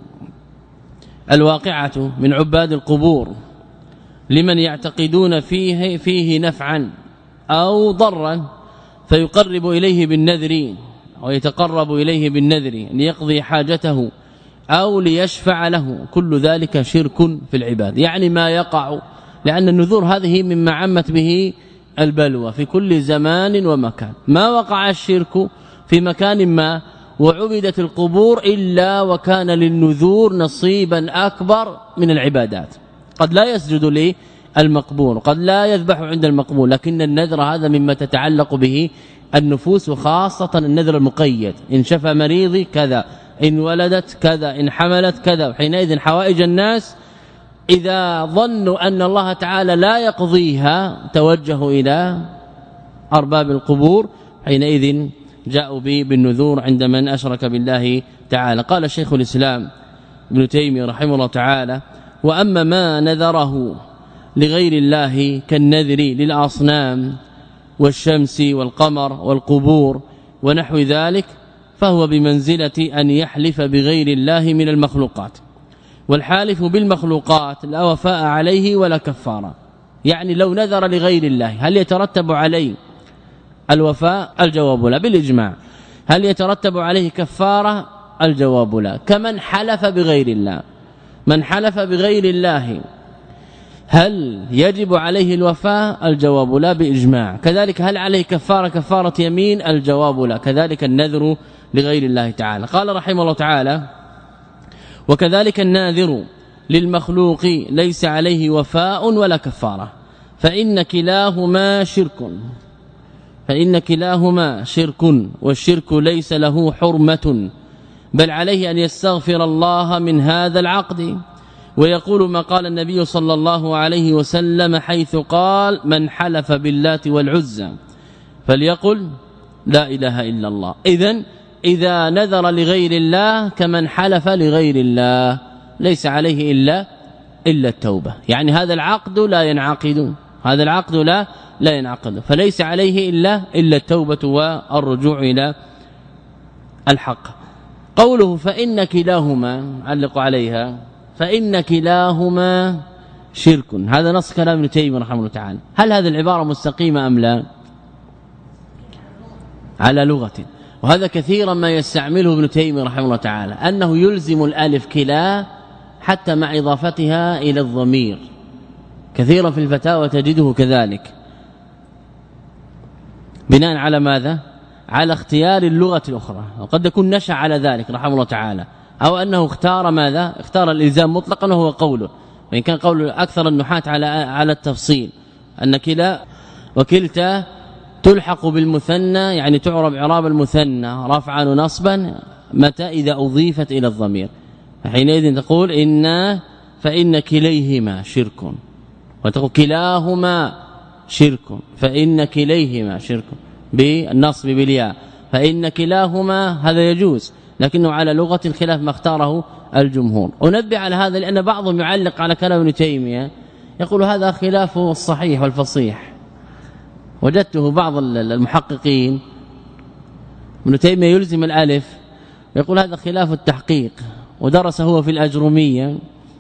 الواقعة من عباد القبور لمن يعتقدون فيه فيه نفعا أو ضرا فيقرب إليه بالنذر أو يتقرب إليه بالنذر ليقضي حاجته أو ليشفع له، كل ذلك شرك في العباد. يعني ما يقع، لأن النذور هذه مما عمت به البلوى في كل زمان ومكان. ما وقع الشرك في مكان ما وعبدت القبور إلا وكان للنذور نصيبا أكبر من العبادات. قد لا يسجد للمقبور، قد لا يذبح عند المقبور، لكن النذر هذا مما تتعلق به النفوس، وخاصة النذر المقيد: إن شفى مريضي كذا، إن ولدت كذا، إن حملت كذا. حينئذ حوائج الناس إذا ظنوا أن الله تعالى لا يقضيها توجهوا إلى أرباب القبور، حينئذ جاءوا به بالنذور عند من أشرك بالله تعالى. قال الشيخ الإسلام ابن تيمية رحمه الله تعالى: وأما ما نذره لغير الله كالنذر للأصنام والشمس والقمر والقبور ونحو ذلك فهو بمنزلة أن يحلف بغير الله من المخلوقات، والحالف بالمخلوقات لا وفاء عليه ولا كفارة. يعني لو نذر لغير الله هل يترتب عليه الوفاء؟ الجواب لا بالإجماع. هل يترتب عليه كفارة؟ الجواب لا. كمن حلف بغير الله، من حلف بغير الله هل يجب عليه الوفاء؟ الجواب لا بإجماع. كذلك هل عليه كفارة كفارة يمين؟ الجواب لا. كذلك النذر لغير الله تعالى. قال رحمه الله تعالى: وكذلك الناذر للمخلوق ليس عليه وفاء ولا كفارة، فإن كلاهما شرك فإن كلاهما شرك والشرك ليس له حرمة، بل عليه أن يستغفر الله من هذا العقد. ويقول ما قال النبي صلى الله عليه وسلم حيث قال: من حلف باللات والعزى فليقل لا إله إلا الله. إذن إذا نذر لغير الله كمن حلف لغير الله ليس عليه إلا إلا التوبة، يعني هذا العقد لا ينعقد هذا العقد لا لا ينعقد فليس عليه إلا إلا التوبة والرجوع إلى الحق. قوله فإن كلاهما علق عليها فإن كلاهما شرك، هذا نص كلام ابن تيمية رحمه الله تعالى. هل هذه العبارة مستقيمة أم لا؟ على لغة، وهذا كثيرا ما يستعمله ابن تيمية رحمه الله تعالى، أنه يلزم الألف كلا حتى مع إضافتها إلى الضمير، كثيرا في الفتاوى تجده كذلك، بناء على ماذا؟ على اختيار اللغة الأخرى، وقد يكون نشأ على ذلك رحمه الله تعالى، أو أنه اختار ماذا؟ اختار الإلزام مطلقا وهو قوله، وإن كان قول أكثر النحاة على على التفصيل أن كلا وكلتا تلحق بالمثنى، يعني تعرب إعراب المثنى رفعا ونصبا متى إذا أضيفت إلى الضمير، حينئذ تقول إن فإن كليهما شرك، وتقول كلاهما شرك فإن كليهما شرك بالنصب بالياء، فإن كلاهما هذا يجوز، لكنه على لغة الخلاف ما اختاره الجمهور. أنبه على هذا لأن بعضهم يعلق على كلام ابن تيمية يقول هذا خلاف الصحيح والفصيح. وجدته بعض المحققين ابن تيمية يلزم الألف يقول هذا خلاف التحقيق، ودرس هو في الأجرومية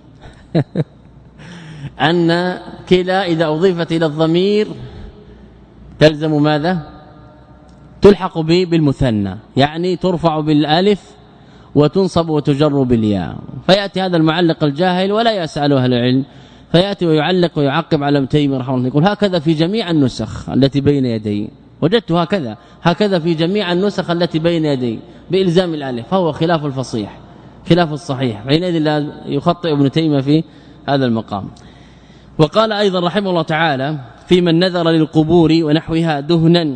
أن كلا إذا أضيفت إلى الضمير تلزم ماذا؟ تلحق به بالمثنى، يعني ترفع بالالف وتنصب وتجر بالياء. فياتي هذا المعلق الجاهل ولا يسأل اهل العلم فياتي ويعلق ويعقب على ابن تيمية رحمه الله، يقول هكذا في جميع النسخ التي بين يدي، وجدت هكذا هكذا في جميع النسخ التي بين يدي بإلزام الالف، فهو خلاف الفصيح خلاف الصحيح، حينئذ لا يخطئ ابن تيمية في هذا المقام. وقال أيضا رحمه الله تعالى في من نذر للقبور ونحوها دهنا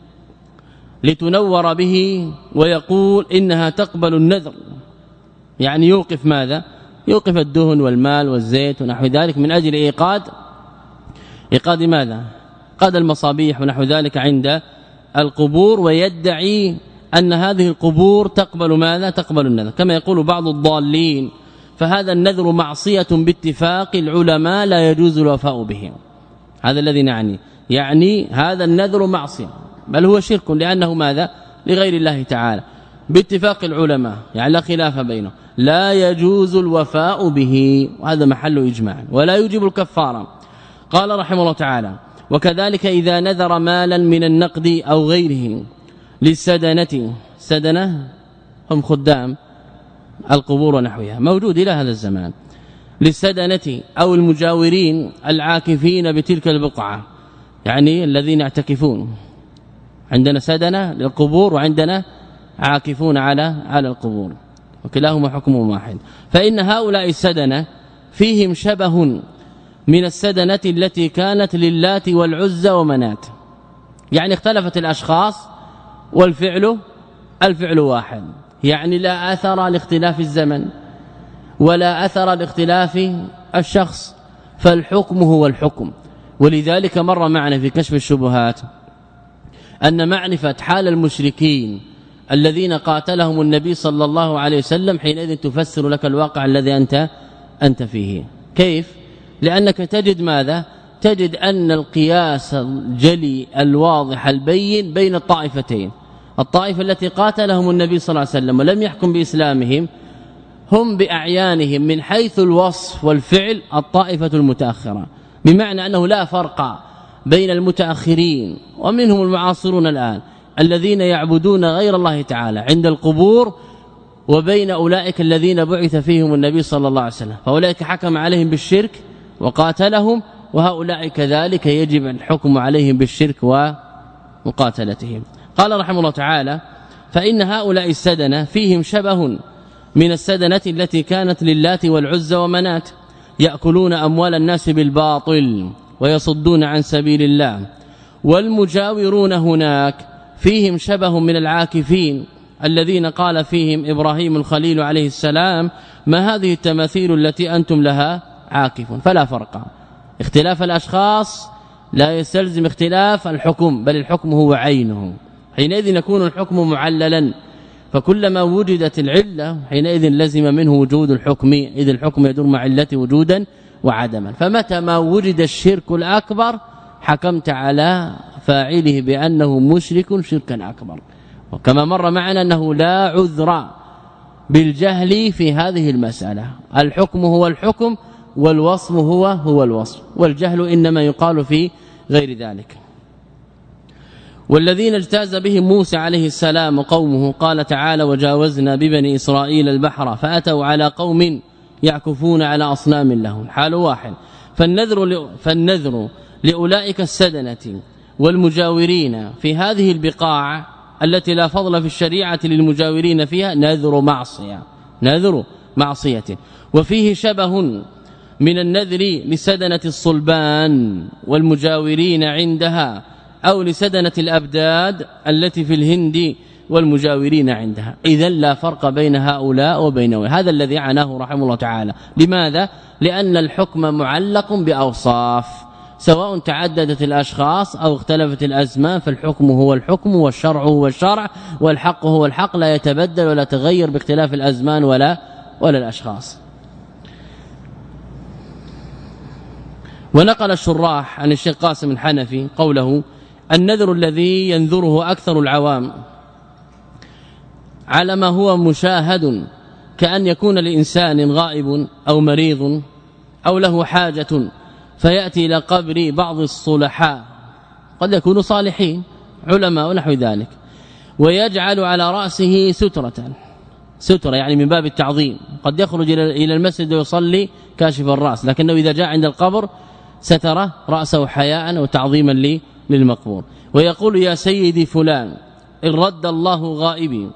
لتنور به ويقول إنها تقبل النذر، يعني يوقف ماذا؟ يوقف الدهن والمال والزيت ونحو ذلك من أجل إيقاد إيقاد ماذا؟ قاد المصابيح ونحو ذلك عند القبور، ويدعي أن هذه القبور تقبل ماذا؟ تقبل النذر، كما يقول بعض الضالين فهذا النذر معصية باتفاق العلماء لا يجوز الوفاء به. هذا الذي نعني، يعني هذا النذر معصية بل هو شرك لأنه ماذا؟ لغير الله تعالى باتفاق العلماء، يعني لا خلاف بينه، لا يجوز الوفاء به، وهذا محل إجماع، ولا يجب الكفارة. قال رحمه الله تعالى وكذلك إذا نذر مالا من النقد أو غيره للسدنة، سدنة هم خدام القبور ونحوها موجود إلى هذا الزمان، للسدنة أو المجاورين العاكفين بتلك البقعة، يعني الذين يعتكفون، عندنا سدنة للقبور وعندنا عاكفون على على القبور، وكلاهما حكم واحد. فإن هؤلاء السدنة فيهم شبه من السدنة التي كانت للات والعزى ومنات، يعني اختلفت الأشخاص والفعل الفعل واحد، يعني لا أثر لاختلاف الزمن ولا أثر لاختلاف الشخص، فالحكم هو الحكم. ولذلك مر معنا في كشف الشبهات أن معرفة حال المشركين الذين قاتلهم النبي صلى الله عليه وسلم حينئذ تفسر لك الواقع الذي أنت أنت فيه. كيف؟ لأنك تجد ماذا؟ تجد أن القياس الجلي الواضح البين بين الطائفتين، الطائفة التي قاتلهم النبي صلى الله عليه وسلم ولم يحكم بإسلامهم هم بأعيانهم من حيث الوصف والفعل الطائفة المتأخرة، بمعنى أنه لا فرق بين المتأخرين ومنهم المعاصرون الآن الذين يعبدون غير الله تعالى عند القبور وبين أولئك الذين بعث فيهم النبي صلى الله عليه وسلم، فأولئك حكم عليهم بالشرك وقاتلهم، وهؤلاء كذلك يجب الحكم عليهم بالشرك ومقاتلتهم. قال رحمه الله تعالى فإن هؤلاء السدنة فيهم شبه من السدنة التي كانت للات والعزى ومنات يأكلون أموال الناس بالباطل ويصدون عن سبيل الله. والمجاورون هناك فيهم شبه من العاكفين الذين قال فيهم إبراهيم الخليل عليه السلام ما هذه التماثيل التي أنتم لها عاكفون. فلا فرق، اختلاف الأشخاص لا يستلزم اختلاف الحكم، بل الحكم هو عينه، حينئذ يكون الحكم معللا، فكلما وجدت العلة حينئذ لزم منه وجود الحكم، إذ الحكم يدور مع علته وجودا وعدما. فمتى ما وجد الشرك الأكبر حكمت على فاعله بأنه مشرك شركا أكبر. وكما مر معنا أنه لا عذر بالجهل في هذه المسألة، الحكم هو الحكم والوصف هو هو الوصف، والجهل إنما يقال في غير ذلك. والذين اجتاز بهم موسى عليه السلام قومه قال تعالى وجاوزنا ببني إسرائيل البحر فأتوا على قوم يعكفون على أصنام لهم، حال واحد. فالنذر, فالنذر لأولئك السدنة والمجاورين في هذه البقاع التي لا فضل في الشريعة للمجاورين فيها نذر معصية، نذر معصية. وفيه شبه من النذر لسدنة الصلبان والمجاورين عندها، أو لسدنة الأبداد التي في الهند والمجاورين عندها. إذن لا فرق بين هؤلاء وبينه، هذا الذي عناه رحمه الله تعالى. لماذا؟ لأن الحكم معلق بأوصاف، سواء تعددت الأشخاص أو اختلفت الأزمان، فالحكم هو الحكم والشرع هو الشرع والحق هو الحق، لا يتبدل ولا تغير باختلاف الأزمان ولا ولا الأشخاص. ونقل الشراح عن الشيخ قاسم الحنفي قوله النذر الذي ينذره أكثر العوام على ما هو مشاهد، كأن يكون لإنسان غائب أو مريض أو له حاجة فيأتي إلى قبر بعض الصلحاء، قد يكونوا صالحين علماء ونحو ذلك، ويجعل على رأسه سترة، سترة يعني من باب التعظيم، قد يخرج إلى المسجد ويصلي كاشف الرأس، لكنه إذا جاء عند القبر ستر رأسه حياء وتعظيما للمقبور، ويقول يا سيدي فلان إن رد الله غائبي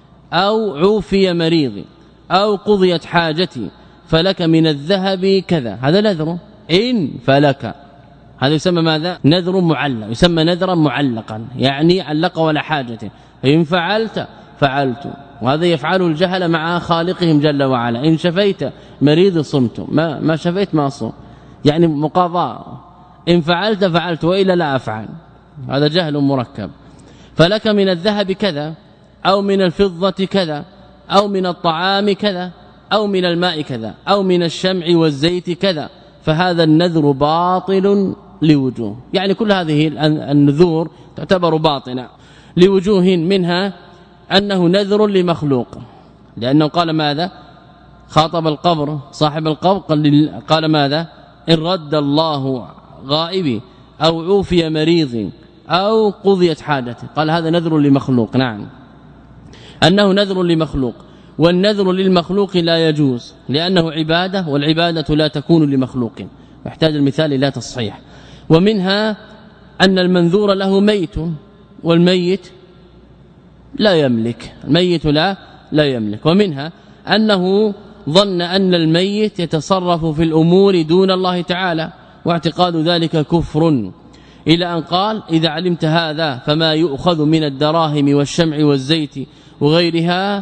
أو عوفي مريضي أو قضيت حاجتي فلك من الذهب كذا، هذا نذر إن فلك، هذا يسمى ماذا؟ نذر معلق، يسمى نذرا معلقا، يعني علق ولا حاجة، إن فعلت فعلت، وهذا يفعله الجهل مع خالقهم جل وعلا. إن شفيت مريض صمت، ما ما شفيت ما صم، يعني مقاضاة، إن فعلت فعلت وإلا لا أفعل، هذا جهل مركب. فلك من الذهب كذا أو من الفضة كذا أو من الطعام كذا أو من الماء كذا أو من الشمع والزيت كذا، فهذا النذر باطل لوجوه، يعني كل هذه النذور تعتبر باطلة لوجوه، منها أنه نذر لمخلوق، لأنه قال ماذا؟ خاطب القبر صاحب القبر قال ماذا؟ إن رد الله غائبي أو عوفي مريض أو قضيت حاجته، قال هذا نذر لمخلوق. نعم أنه نذر لمخلوق، والنذر للمخلوق لا يجوز لأنه عبادة، والعبادة لا تكون لمخلوق، يحتاج المثال إلى تصحيح. ومنها أن المنذور له ميت والميت لا يملك، الميت لا لا يملك. ومنها أنه ظن أن الميت يتصرف في الأمور دون الله تعالى، واعتقاد ذلك كفر، إلى أن قال إذا علمت هذا فما يؤخذ من الدراهم والشمع والزيت وغيرها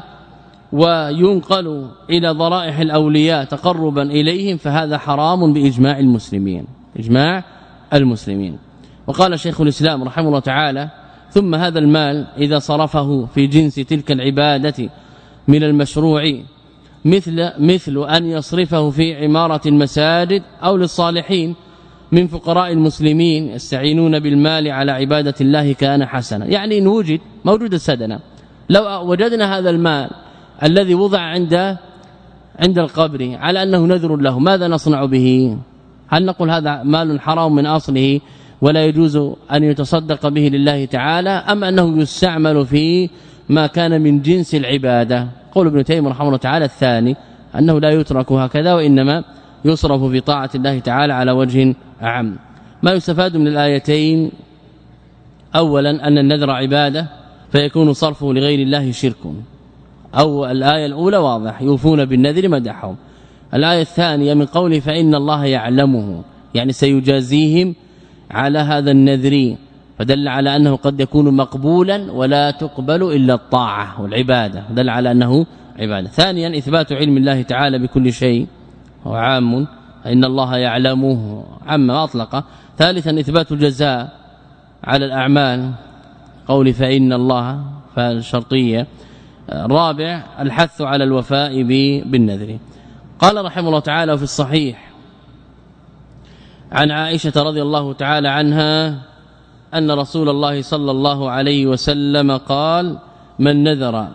وينقل إلى ضرائح الأولياء تقربا إليهم فهذا حرام بإجماع المسلمين، إجماع المسلمين. وقال شيخ الإسلام رحمه الله تعالى ثم هذا المال إذا صرفه في جنس تلك العبادة من المشروع مثل مثل أن يصرفه في عمارة المساجد أو للصالحين من فقراء المسلمين يستعينون بالمال على عبادة الله كان حسنا، يعني إن وجد موجود السدنة، لو وجدنا هذا المال الذي وضع عند عند القبر على أنه نذر له، ماذا نصنع به؟ هل نقول هذا مال حرام من أصله ولا يجوز أن يتصدق به لله تعالى، أم أنه يستعمل في ما كان من جنس العبادة؟ قول ابن تيمية رحمه الله تعالى الثاني أنه لا يترك هكذا، وإنما يصرف في طاعة الله تعالى على وجه أعم. ما يستفاد من الآيتين؟ أولا أن النذر عبادة فيكون صرفه لغير الله شرك، أو الآية الأولى واضح يوفون بالنذر مدحهم. الآية الثانية من قوله فإن الله يعلمه يعني سيجازيهم على هذا النذر، فدل على أنه قد يكون مقبولا ولا تقبل إلا الطاعة والعبادة، دل على أنه عبادة. ثانيا إثبات علم الله تعالى بكل شيء هو عام، إن الله يعلمه عم أطلق. ثالثا إثبات الجزاء على الأعمال قول فإن الله فالشرطية. رابع الحث على الوفاء بالنذر. قال رحمه الله تعالى في الصحيح عن عائشة رضي الله تعالى عنها أن رسول الله صلى الله عليه وسلم قال من نذر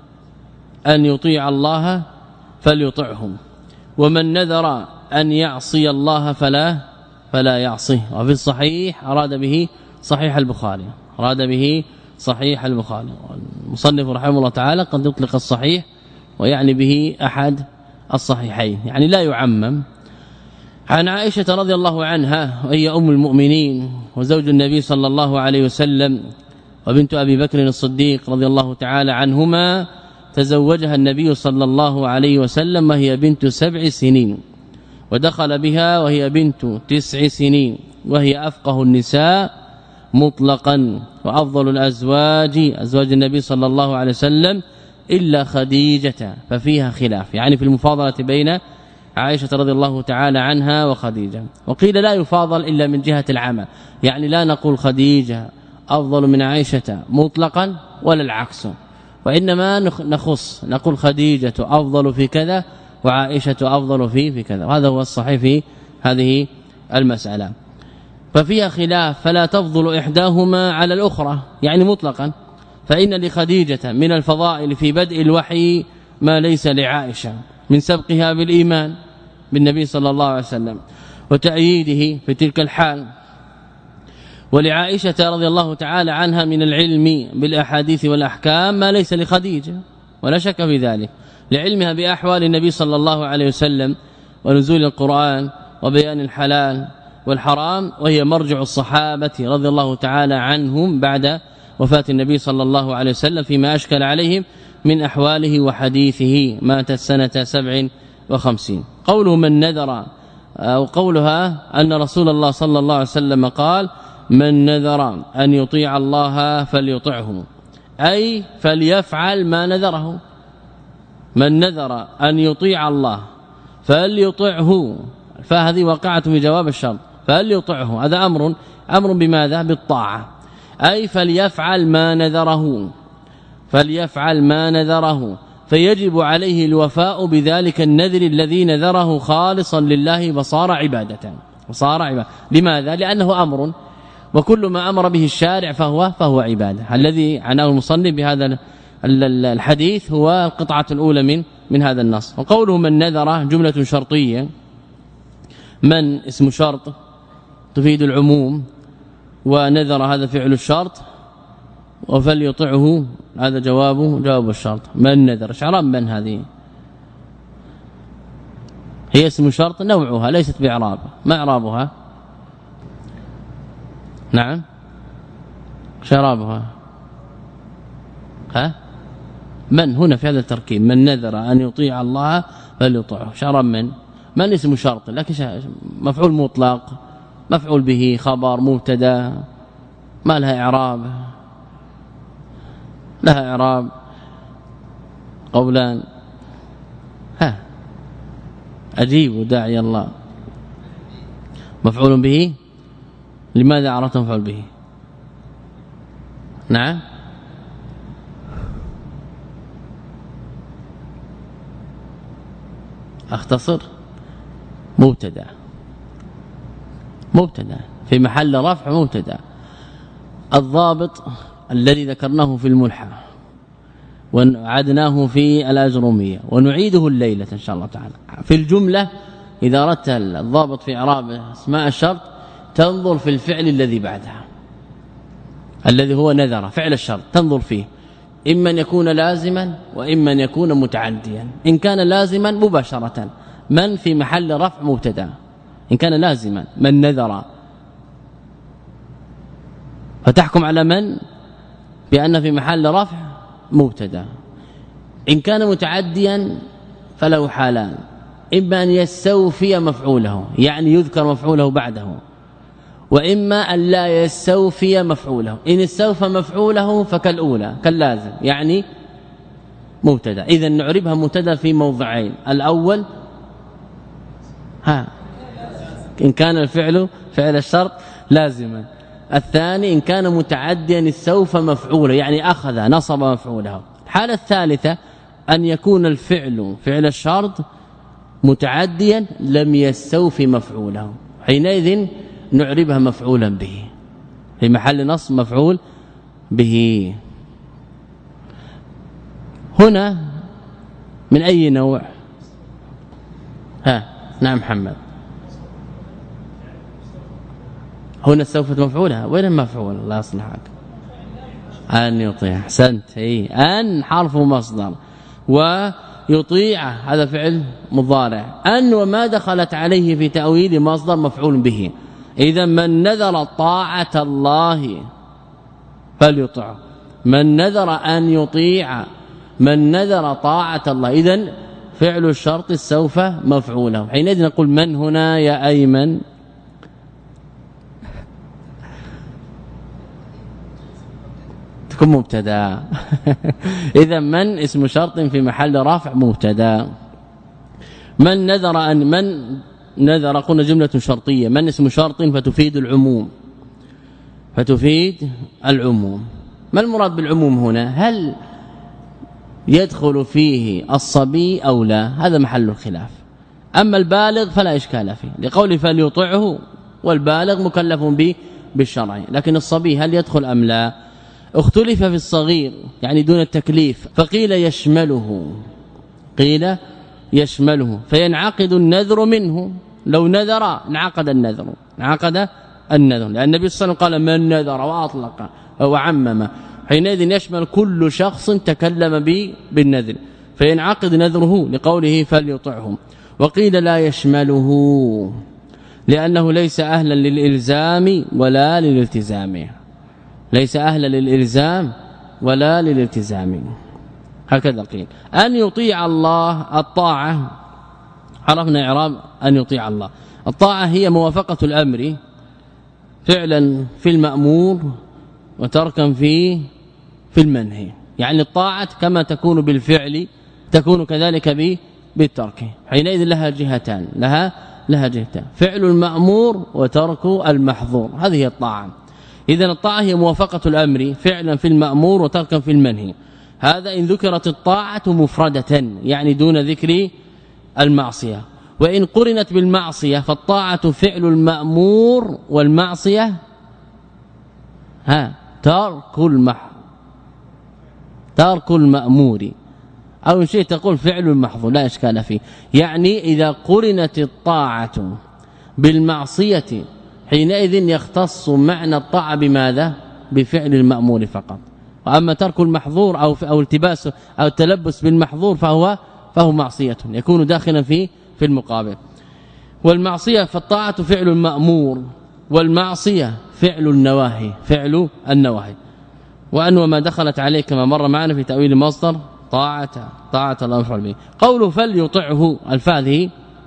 أن يطيع الله فليطعه ومن نذر أن يعصي الله فلا فلا يعصيه. وفي الصحيح أراد به صحيح البخاري أراد به صحيح البخاري. المصنف رحمه الله تعالى قد يطلق الصحيح ويعني به أحد الصحيحين يعني لا يعمم. عن عائشة رضي الله عنها وهي أم المؤمنين وزوج النبي صلى الله عليه وسلم وبنت أبي بكر الصديق رضي الله تعالى عنهما، تزوجها النبي صلى الله عليه وسلم وهي بنت سبع سنين ودخل بها وهي بنت تسع سنين، وهي أفقه النساء مطلقا وأفضل الأزواج أزواج النبي صلى الله عليه وسلم إلا خديجة ففيها خلاف يعني في المفاضلة بين عائشة رضي الله تعالى عنها وخديجة. وقيل لا يفاضل إلا من جهة العمل يعني لا نقول خديجة أفضل من عائشة مطلقا ولا العكس، وإنما نخص نقول خديجة أفضل في كذا وعائشة أفضل في في كذا، وهذا هو الصحيح في هذه المسألة. ففيها خلاف فلا تفضل إحداهما على الأخرى يعني مطلقا، فإن لخديجة من الفضائل في بدء الوحي ما ليس لعائشة من سبقها بالإيمان بالنبي صلى الله عليه وسلم وتأييده في تلك الحال، ولعائشة رضي الله تعالى عنها من العلم بالأحاديث والأحكام ما ليس لخديجة ولا شك في ذلك، لعلمها بأحوال النبي صلى الله عليه وسلم ونزول القرآن وبيان الحلال والحرام، وهي مرجع الصحابة رضي الله تعالى عنهم بعد وفاة النبي صلى الله عليه وسلم فيما أشكل عليهم من أحواله وحديثه، مات سنة سبع وخمسين. قوله من نذر أو قولها أن رسول الله صلى الله عليه وسلم قال من نذر أن يطيع الله فليطعه أي فليفعل ما نذره. من نذر أن يطيع الله فليطعه، فهذه وقعت في جواب الشرط فليطعه، هذا أمر أمر بماذا؟ بالطاعة، أي فليفعل ما نذره فليفعل ما نذره فيجب عليه الوفاء بذلك النذر الذي نذره خالصا لله وصار عبادة وصار عبادة. لماذا؟ لأنه أمر وكل ما أمر به الشارع فهو فهو عبادة. الذي عناه المصنف بهذا الحديث هو القطعة الأولى من من هذا النص. وقوله من نذر جملة شرطية، من اسم شرط تفيد العموم، ونذر هذا فعل الشرط، وفليطعه هذا جوابه جواب الشرط. من نذر شعرا من هذه هي اسم شرط نوعها ليست باعراب، ما اعرابها؟ نعم شرابها ها من هنا في هذا التركيب من نذر أن يطيع الله فليطعه شرا من من اسم شرط لكن مفعول مطلق مفعول به خبر مبتدا ما لها اعراب، لها اعراب قولان. ها اجيبوا داعي الله. مفعول به لماذا عرفت مفعول به؟ نعم اختصر مبتدا مبتدا في محل رفع مبتدا. الضابط الذي ذكرناه في الملحة وعدناه في الأجرمية ونعيده الليلة إن شاء الله تعالى. في الجملة إذا أردت الضابط في إعراب اسماء الشرط تنظر في الفعل الذي بعدها الذي هو نذر فعل الشرط، تنظر فيه إما أن يكون لازما وإما أن يكون متعديا. إن كان لازما مباشرة من في محل رفع مبتدا، إن كان لازما من نذر فتحكم على من بأن في محل رفع مبتدا. إن كان متعديا فله حالان، إما أن يستوفي مفعوله يعني يذكر مفعوله بعده، وإما أن لا يستوفي مفعوله. إن استوفى مفعوله فكالأولى كاللازم يعني مبتدا. إذا نعربها مبتدا في موضعين، الأول ها إن كان الفعل فعل الشرط لازما، الثاني إن كان متعديا استوفى مفعوله يعني أخذ نصب مفعوله. الحالة الثالثة أن يكون الفعل فعل الشرط متعديا لم يستوفي مفعوله، حينئذ نعربها مفعولا به في محل نصب مفعول به. هنا من أي نوع؟ ها نعم محمد. هنا استوفت مفعولها، وين المفعول؟ الله يصلحك. أن يطيع، احسنت. اي أن حرف مصدر ويطيع هذا فعل مضارع. أن وما دخلت عليه في تأويل مصدر مفعول به. إذا من نذر طاعة الله فليطع، من نذر أن يطيع، من نذر طاعة الله. إذن فعل الشرط سوف مفعوله، حينئذ نقول من هنا يا أيمن؟ تكون مبتدا. إذا من اسم شرط في محل رفع مبتدا. من نذر أن من نذر قلنا جملة شرطية، من اسم شرط فتفيد العموم فتفيد العموم. ما المراد بالعموم هنا؟ هل يدخل فيه الصبي أو لا؟ هذا محل الخلاف. أما البالغ فلا إشكال فيه لقول فليطعه، والبالغ مكلف به بالشرع، لكن الصبي هل يدخل أم لا؟ اختلف في الصغير يعني دون التكليف، فقيل يشمله، قيل يشمله فينعقد النذر منه. لو نذر انعقد النذر، انعقد النذر، لأن النبي صلى الله عليه وسلم قال من نذر وأطلق وعمم، حينئذ يشمل كل شخص تكلم به بالنذر فينعقد نذره لقوله فليطعهم. وقيل لا يشمله لأنه ليس أهلا للإلزام ولا للالتزام، ليس أهلا للإلزام ولا للالتزام، هكذا قيل. أن يطيع الله، الطاعة عرفنا إعراب أن يطيع الله. الطاعة هي موافقة الأمر فعلا في المأمور وتركا في في المنهي، يعني الطاعة كما تكون بالفعل تكون كذلك بالترك، حينئذ لها جهتان، لها لها جهتان، فعل المأمور وترك المحظور، هذه هي الطاعة. إذن الطاعة هي موافقة الأمر فعلا في المأمور وتركا في المنهي. هذا إن ذكرت الطاعة مفردة يعني دون ذكر المعصية، وإن قرنت بالمعصية فالطاعة فعل المأمور والمعصية ها ترك المح ترك المأمور، أو شيء تقول فعل المحظور لا إشكال فيه. يعني إذا قرنت الطاعة بالمعصية حينئذ يختص معنى الطاعة بماذا؟ بفعل المأمور فقط. واما ترك المحظور او او التباس او التلبس بالمحظور فهو فهو معصيه يكون داخلا في في المقابل. والمعصيه فالطاعه فعل المأمور والمعصيه فعل النواهي فعل النواهي. وان وما دخلت عليه كما مر معنا في تاويل المصدر طاعه طاعه الله مفعول به. قوله فليطعه الفاء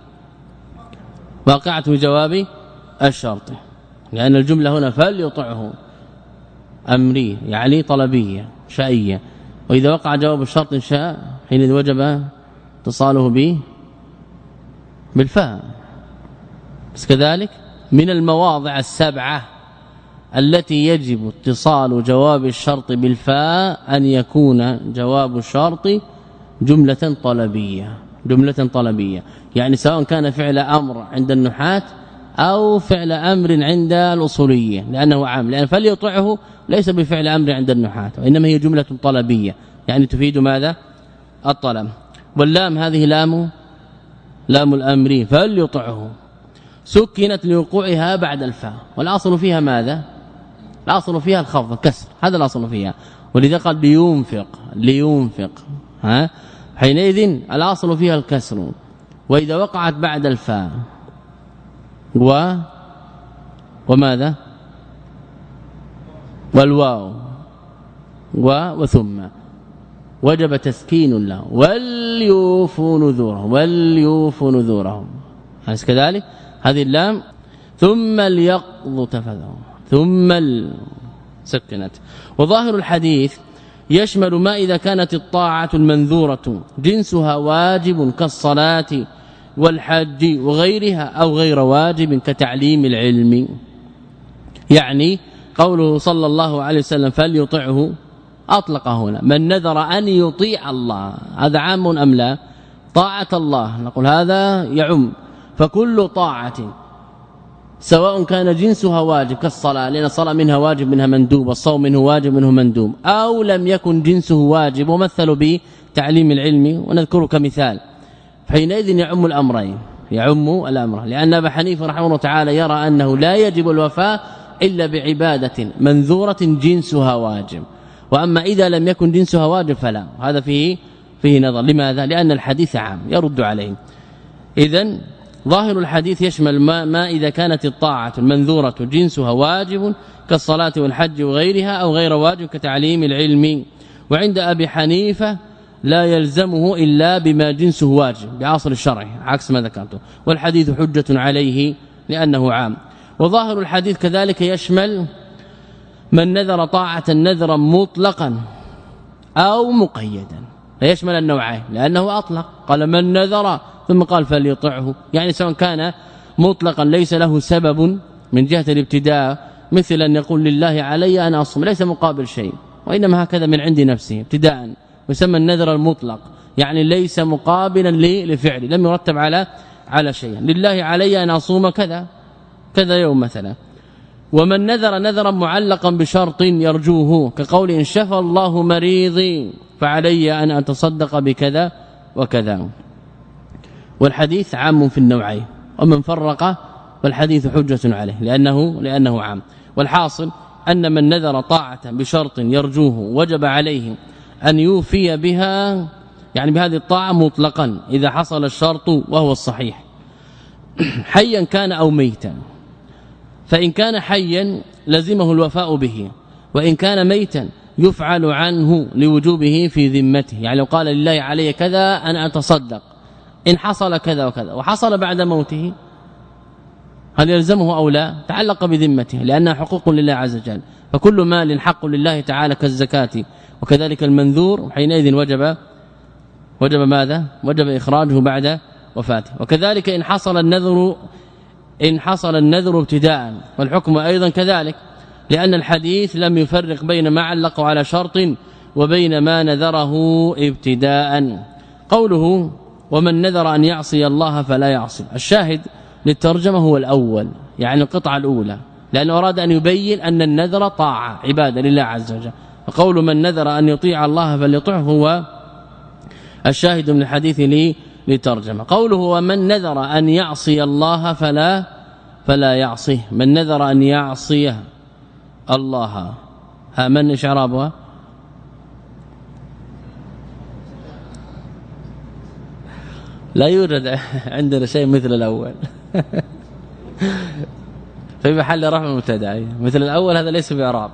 واقعه بجواب الشرط، لان الجمله هنا فليطعه امري يعني طلبيه شيئيه، واذا وقع جواب الشرط شاء حين وجب اتصاله به بالفاء. بس كذلك من المواضع السبعه التي يجب اتصال جواب الشرط بالفاء أن يكون جواب الشرط جملة طلبية، جملة طلبية يعني سواء كان فعل أمر عند النحاة أو فعل أمر عند الأصولية، لأنه عام، لأن فليطعه ليس بفعل أمر عند النحاة وإنما هي جملة طلبية يعني تفيد ماذا؟ الطلب. واللام هذه لام لام الأمر فليطعه سكنت لوقوعها بعد الفاء، والأصل فيها ماذا؟ الأصل فيها الخفض الكسر، هذا الأصل فيها، ولذا قال لينفق لينفق ها حينئذ الأصل فيها الكسر. وإذا وقعت بعد الفاء و وماذا والواو و وثم وجب تسكين له وليوفوا نذورهم وليوفوا نذورهم أليس كذلك هذه اللام ثم ليقضوا تفثهم ثم سكنت. وظاهر الحديث يشمل ما إذا كانت الطاعة المنذورة جنسها واجب كالصلاة والحج وغيرها أو غير واجب كتعليم العلم. يعني قوله صلى الله عليه وسلم فليطعه أطلق هنا من نذر أن يطيع الله هذا عام أم لا؟ طاعة الله نقول هذا يعم فكل طاعة سواء كان جنسها واجب كالصلاة لأن الصلاة منها واجب منها مندوب الصوم منه واجب منه مندوب أو لم يكن جنسه واجب ومثلوا بتعليم العلم ونذكره كمثال حينئذ يعم الأمرين يعم الأمر لأن أبا حنيفة رحمه الله تعالى يرى أنه لا يجب الوفاء إلا بعبادة منذورة جنسها واجب وأما إذا لم يكن جنسها واجب فلا هذا فيه فيه نظر. لماذا؟ لأن الحديث عام يرد عليه. إذن ظاهر الحديث يشمل ما, ما إذا كانت الطاعة المنذورة جنسها واجب كالصلاة والحج وغيرها أو غير واجب كتعليم العلم. وعند أبي حنيفة لا يلزمه إلا بما جنسه واجب بعصر الشرع عكس ما ذكرته والحديث حجة عليه لأنه عام. وظاهر الحديث كذلك يشمل من نذر طاعة نذرا مطلقا أو مقيدا فيشمل النوعين لأنه أطلق قال من نذر ثم قال فليطعه يعني سواء كان مطلقا ليس له سبب من جهة الابتداء مثل أن يقول لله علي أن أصوم ليس مقابل شيء وإنما هكذا من عند نفسه ابتداء يسمى النذر المطلق يعني ليس مقابلا لفعل لم يرتب على على شيء لله علي أن أصوم كذا كذا يوم مثلا. ومن نذر نذرا معلقا بشرط يرجوه كقول إن شفى الله مريضي فعلي أن أتصدق بكذا وكذا. والحديث عام في النوعين ومن فرق فالحديث حجة عليه لأنه لأنه عام. والحاصل أن من نذر طاعة بشرط يرجوه وجب عليه أن يوفي بها يعني بهذه الطاعة مطلقا إذا حصل الشرط وهو الصحيح حيا كان أو ميتا. فإن كان حيا لزمه الوفاء به وإن كان ميتا يفعل عنه لوجوبه في ذمته يعني لو قال لله علي كذا أنا أتصدق إن حصل كذا وكذا وحصل بعد موته هل يلزمه أو لا؟ تعلق بذمته لأنها حقوق لله عز وجل فكل مال حق لله تعالى كالزكاة وكذلك المنذور حينئذ وجب وجب ماذا؟ وجب إخراجه بعد وفاته. وكذلك إن حصل النذر إن حصل النذر ابتداء والحكم أيضا كذلك لأن الحديث لم يفرق بين ما علقه على شرط وبين ما نذره ابتداء. قوله ومن نذر أن يعصي الله فلا يعصي الشاهد للترجمة هو الأول يعني القطعة الأولى لأنه أراد أن يبين أن النذر طاعة عبادة لله عز وجل فقول من نذر أن يطيع الله فليطعه هو الشاهد من الحديث لي لترجمة. قوله ومن نذر أن يعصي الله فلا فلا يعصيه من نذر أن يعصيه الله ها من إشعرابها لا يوجد عندنا شيء مثل الأول في محل رفع مبتدا مثل الأول هذا ليس بإعراب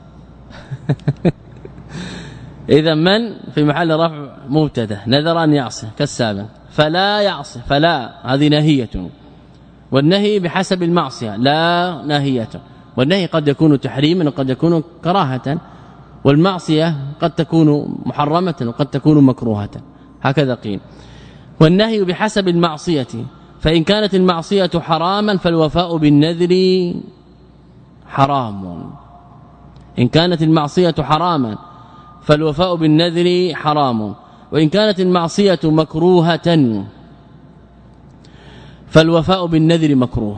إذا من في محل رفع مبتدا نذر أن يعصي كالسابق فلا يعصي فلا هذه نهية والنهي بحسب المعصية لا ناهية والنهي قد يكون تحريما وقد يكون كراهة والمعصية قد تكون محرمة وقد تكون مكروهة هكذا قيل. والنهي بحسب المعصية فإن كانت المعصية حراما فالوفاء بالنذر حرام إن كانت المعصية حراما فالوفاء بالنذر حرام وإن كانت المعصية مكروهة فالوفاء بالنذر مكروه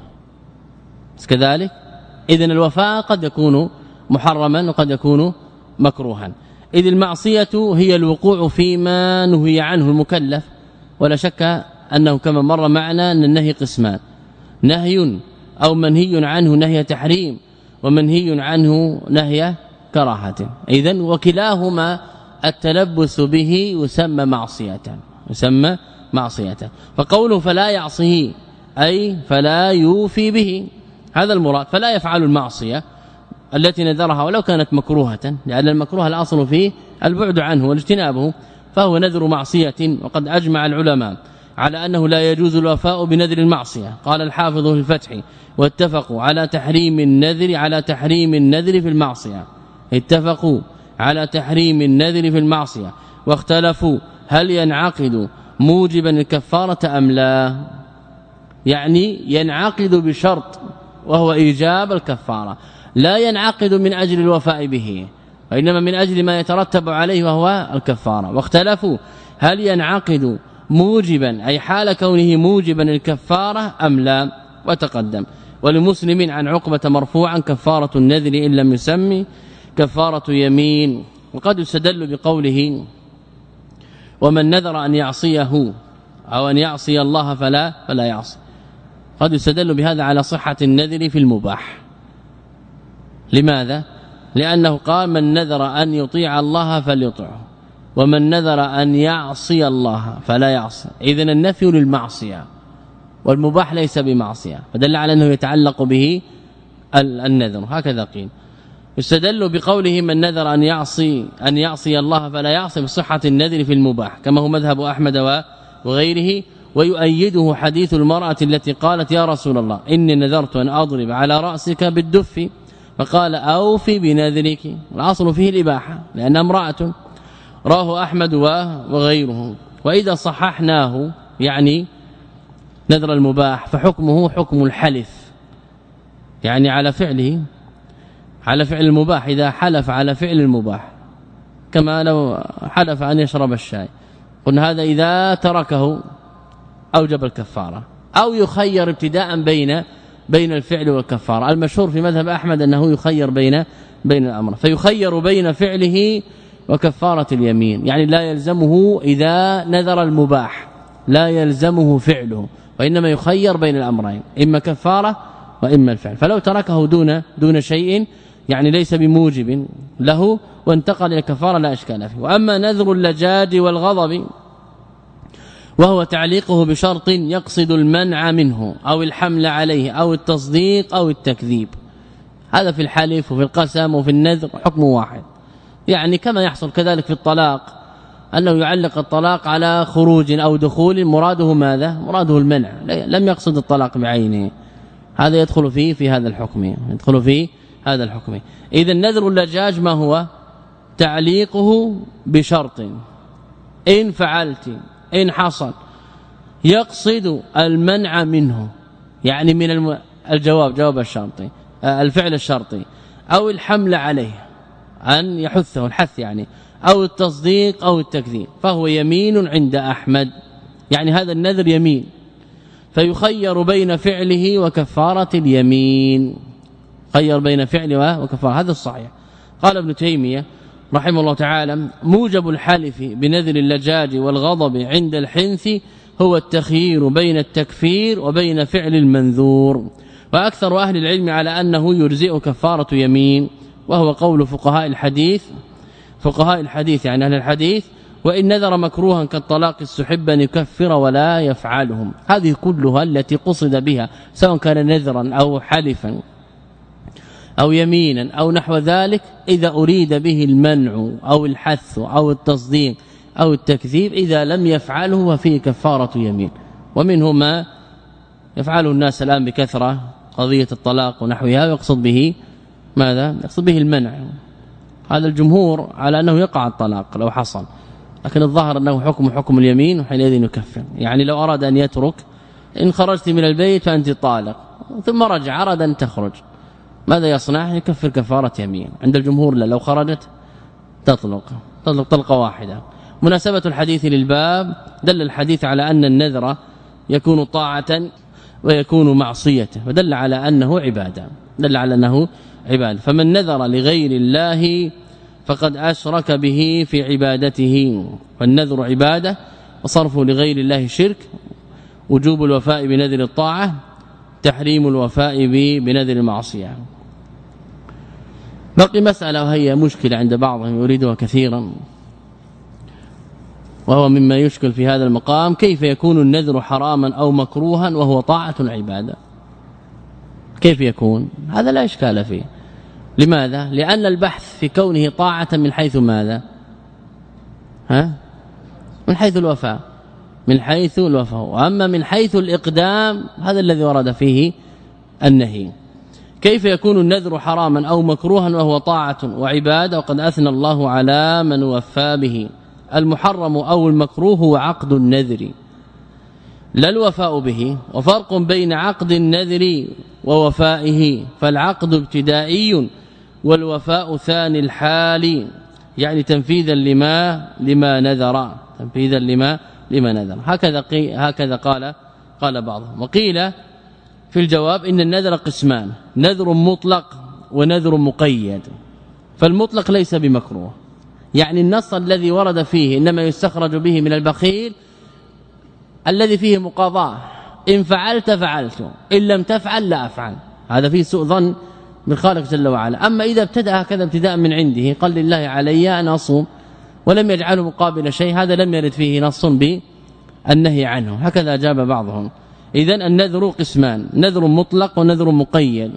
كذلك. إذن الوفاء قد يكون محرما وقد يكون مكروها إذ المعصية هي الوقوع فيما نهي عنه المكلف ولا شك أنه كما مر معنا أن النهي قسمان نهي أو منهي عنه نهي تحريم ومنهي عنه نهي كراهة إذن وكلاهما التلبس به يسمى معصية يسمى معصية. فقوله فلا يعصيه أي فلا يوفي به هذا المراد فلا يفعل المعصية التي نذرها ولو كانت مكروهة لأن المكروه الأصل فيه البعد عنه واجتنابه فهو نذر معصية. وقد أجمع العلماء على أنه لا يجوز الوفاء بنذر المعصية. قال الحافظ في الفتح واتفقوا على تحريم النذر على تحريم النذر في المعصية اتفقوا على تحريم النذر في المعصية واختلفوا هل ينعقد موجبا الكفارة أم لا. يعني ينعقد بشرط وهو إيجاب الكفارة، لا ينعقد من أجل الوفاء به وإنما من أجل ما يترتب عليه وهو الكفارة. واختلفوا هل ينعقد موجبا أي حال كونه موجبا الكفارة أم لا. وتقدم ولمسلم عن عقبة مرفوعا كفارة النذر إن لم يسمي كفارة يمين. وقد يستدل بقوله ومن نذر أن يعصيه أو أن يعصي الله فلا فلا يعصي. قد يستدل بهذا على صحة النذر في المباح. لماذا؟ لأنه قال من نذر أن يطيع الله فليطعه ومن نذر أن يعصي الله فلا يعصي. إذن النفي للمعصية والمباح ليس بمعصية فدل على أنه يتعلق به النذر. هكذا قيل. يستدل بقوله من نذر أن يعصي أن يعصي الله فلا يعصي بصحة النذر في المباح كما هو مذهب أحمد وغيره. ويؤيده حديث المرأة التي قالت يا رسول الله إني نذرت أن أضرب على رأسك بالدف فقال أوفي بنذرك. الأصل فيه الإباحة لأنها امرأة. راه أحمد وغيره. وإذا صححناه يعني نذر المباح فحكمه حكم الحلف يعني على فعله على فعل المباح. إذا حلف على فعل المباح كما لو حلف أن يشرب الشاي قلنا هذا إذا تركه أوجب الكفارة أو يخير ابتداء بين بين الفعل والكفارة. المشهور في مذهب أحمد أنه يخير بين بين الأمر فيخير بين فعله وكفارة اليمين. يعني لا يلزمه إذا نذر المباح لا يلزمه فعله وإنما يخير بين الأمرين إما كفارة وإما الفعل. فلو تركه دون دون شيء يعني ليس بموجب له وانتقل إلى الكفارة لا إشكال فيه. وأما نذر اللجاج والغضب وهو تعليقه بشرط يقصد المنع منه أو الحمل عليه أو التصديق أو التكذيب. هذا في الحلف وفي القسم وفي النذر حكم واحد. يعني كما يحصل كذلك في الطلاق أنه يعلق الطلاق على خروج أو دخول مراده ماذا؟ مراده المنع لم يقصد الطلاق بعينه. هذا يدخل فيه في هذا الحكم يدخل فيه هذا الحكم. إذا نذر اللجاج ما هو؟ تعليقه بشرط إن فعلت إن حصل يقصد المنع منه يعني من الم... الجواب جواب الشرطي الفعل الشرطي أو الحمل عليه أن يحثه الحث يعني أو التصديق أو التكذيب فهو يمين عند أحمد. يعني هذا النذر يمين فيخير بين فعله وكفارة اليمين خير بين فعله وكفارة. هذا الصحيح. قال ابن تيمية رحمه الله تعالى موجب الحلف بنذر اللجاج والغضب عند الحنث هو التخيير بين التكفير وبين فعل المنذور. وأكثر أهل العلم على أنه يرزئ كفارة يمين وهو قول فقهاء الحديث فقهاء الحديث يعني أهل الحديث وإن نذر مكروها كالطلاق السحب أن يكفر ولا يفعلهم. هذه كلها التي قصد بها سواء كان نذرا أو حلفا أو يمينا أو نحو ذلك إذا أريد به المنع أو الحث أو التصديق أو التكذيب إذا لم يفعله ففيه كفارة يمين. ومنه ما يفعله الناس الآن بكثرة قضية الطلاق ونحوها ويقصد به ماذا؟ يقصد به المنع. هذا الجمهور على أنه يقع الطلاق لو حصل لكن الظاهر أنه حكم حكم اليمين وحينئذ يكفر. يعني لو أراد أن يترك إن خرجت من البيت فأنت طالق ثم رجع أراد أن تخرج ماذا يصنع؟ يكفر كفارة يمين. عند الجمهور لا لو خرجت تطلق تطلق طلقة واحدة. مناسبة الحديث للباب دل الحديث على أن النذر يكون طاعة ويكون معصية ودل على أنه عبادة دل على أنه عبادة. فمن نذر لغير الله فقد أشرك به في عبادته والنذر عبادة وصرفه لغير الله شرك. وجوب الوفاء بنذر الطاعة تحريم الوفاء بنذر المعصية. بقي مسألة وهي مشكلة عند بعضهم يريدها كثيرا وهو مما يشكل في هذا المقام كيف يكون النذر حراما أو مكروها وهو طاعة عبادة؟ كيف يكون؟ هذا لا إشكال فيه. لماذا؟ لأن البحث في كونه طاعة من حيث ماذا؟ ها من حيث الوفاء من حيث الوفاء واما من حيث الاقدام هذا الذي ورد فيه النهي. كيف يكون النذر حراما أو مكروها وهو طاعة وعبادة وقد أثنى الله على من وفى به؟ المحرم أو المكروه هو عقد النذر لا الوفاء به، وفرق بين عقد النذر ووفائه، فالعقد ابتدائي والوفاء ثاني الحال، يعني تنفيذا لما لما نذر تنفيذا لما لما نذر. هكذا هكذا قال قال بعضهم. وقيل في الجواب إن النذر قسمان، نذر مطلق ونذر مقيد. فالمطلق ليس بمكروه، يعني النص الذي ورد فيه إنما يستخرج به من البخيل الذي فيه مقاضاة، إن فعلت فعلت إن لم تفعل لا أفعل، هذا فيه سوء ظن بالخالق جل وعلا. أما إذا ابتدأ هكذا ابتداء من عنده قال لله علي أن أصوم ولم يجعله مقابل شيء، هذا لم يرد فيه نص بالنهي عنه. هكذا أجاب بعضهم. إذن النذر قسمان، نذر مطلق ونذر مقيد.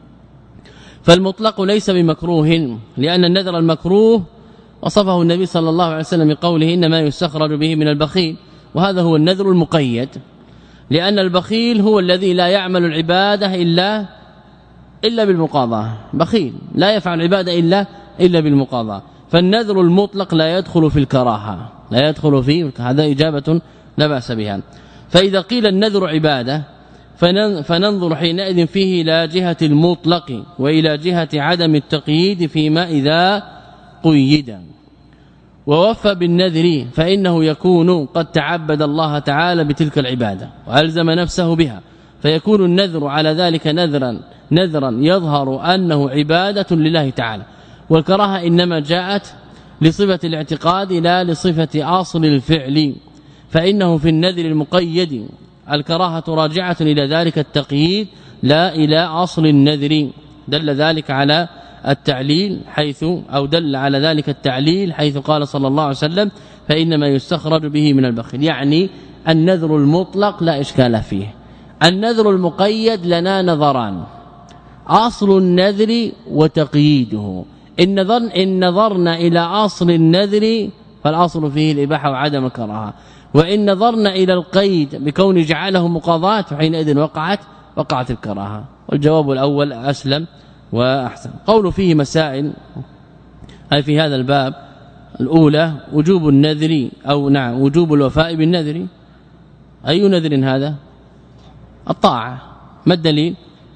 فالمطلق ليس بمكروه، لأن النذر المكروه وصفه النبي صلى الله عليه وسلم بقوله إنما يستخرج به من البخيل، وهذا هو النذر المقيد، لأن البخيل هو الذي لا يعمل العبادة إلا إلا بالمقاضاة، بخيل لا يفعل العبادة إلا إلا بالمقاضاة. فالنذر المطلق لا يدخل في الكراهة، لا يدخل فيه، هذا إجابة لا بأس بها. فإذا قيل النذر عبادة فننظر حينئذ فيه إلى جهة المطلق وإلى جهة عدم التقييد فيما إذا قيد. ووفى بالنذر فإنه يكون قد تعبد الله تعالى بتلك العبادة وألزم نفسه بها، فيكون النذر على ذلك نذرا نذرا يظهر أنه عبادة لله تعالى. والكراهة إنما جاءت لصفة الاعتقاد لا لصفة أصل الفعل، فإنه في النذر المقيد الكراهة راجعة إلى ذلك التقييد لا إلى أصل النذر. دل ذلك على التعليل حيث أو دل على ذلك التعليل حيث قال صلى الله عليه وسلم فإنما يستخرج به من البخيل، يعني النذر المطلق لا إشكال فيه. النذر المقيد لنا نظران، أصل النذر وتقييده. إن نظر إن نظرنا إلى أصل النذر فالأصل فيه الإباحة وعدم الكراهة، وإن نظرنا إلى القيد بكون جعله مقاضاة فحينئذ وقعت وقعت الكراهة. والجواب الأول أسلم وأحسن. قول فيه مسائل أي في هذا الباب: الأولى وجوب النذر أو نعم وجوب الوفاء بالنذر. أي نذر هذا؟ الطاعة. ما الدليل؟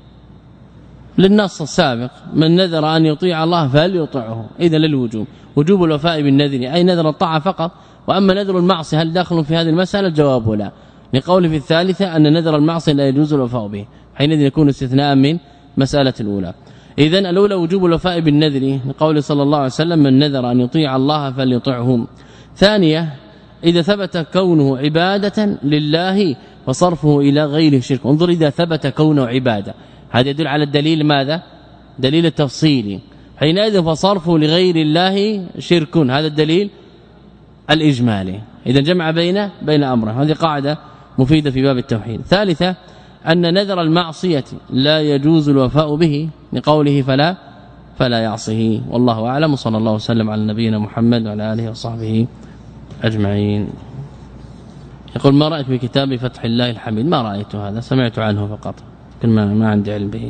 للنص السابق: من نذر أن يطيع الله فليطعه، إذا للوجوب. وجوب الوفاء بالنذر أي نذر الطاعة فقط. وأما نذر المعصية هل داخل في هذه المسألة؟ الجواب لا، لقول في الثالثة أن نذر المعصية لا يجوز الوفاء به، حينئذ يكون استثناء من مسألة الأولى. إذن الأولى وجوب الوفاء بالنذر لقول صلى الله عليه وسلم: من نذر أن يطيع الله فليطعه. ثانية: إذا ثبت كونه عبادة لله وصرفه إلى غيره شرك. انظر، إذا ثبت كونه عبادة هذا يدل على الدليل ماذا؟ دليل التفصيل. حينئذ فصرفه لغير الله شرك، هذا الدليل الإجمالي. إذا جمع بين بين أمره، هذه قاعدة مفيدة في باب التوحيد. ثالثة: أن نذر المعصية لا يجوز الوفاء به لقوله فلا فلا يعصيه. والله أعلم، صلى الله وسلم على نبينا محمد وعلى آله وصحبه أجمعين. يقول: ما رأيت في كتاب فتح الله الحميد؟ ما رأيت هذا، سمعت عنه فقط، لكن ما, ما عندي علم به.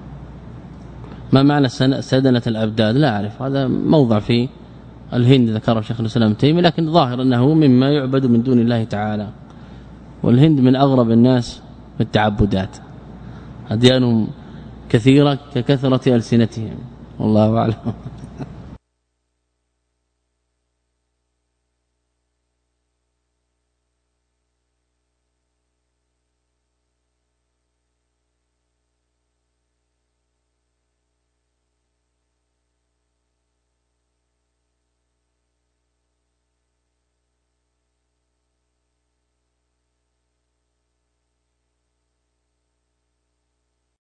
ما معنى سدنة الأبداد؟ لا أعرف، هذا موضع في الهند ذكره شيخ الإسلام تيمي، لكن ظاهر أنه مما يعبد من دون الله تعالى. والهند من أغرب الناس في التعبدات، أديانهم كثيرة ككثرة ألسنتهم، والله أعلم.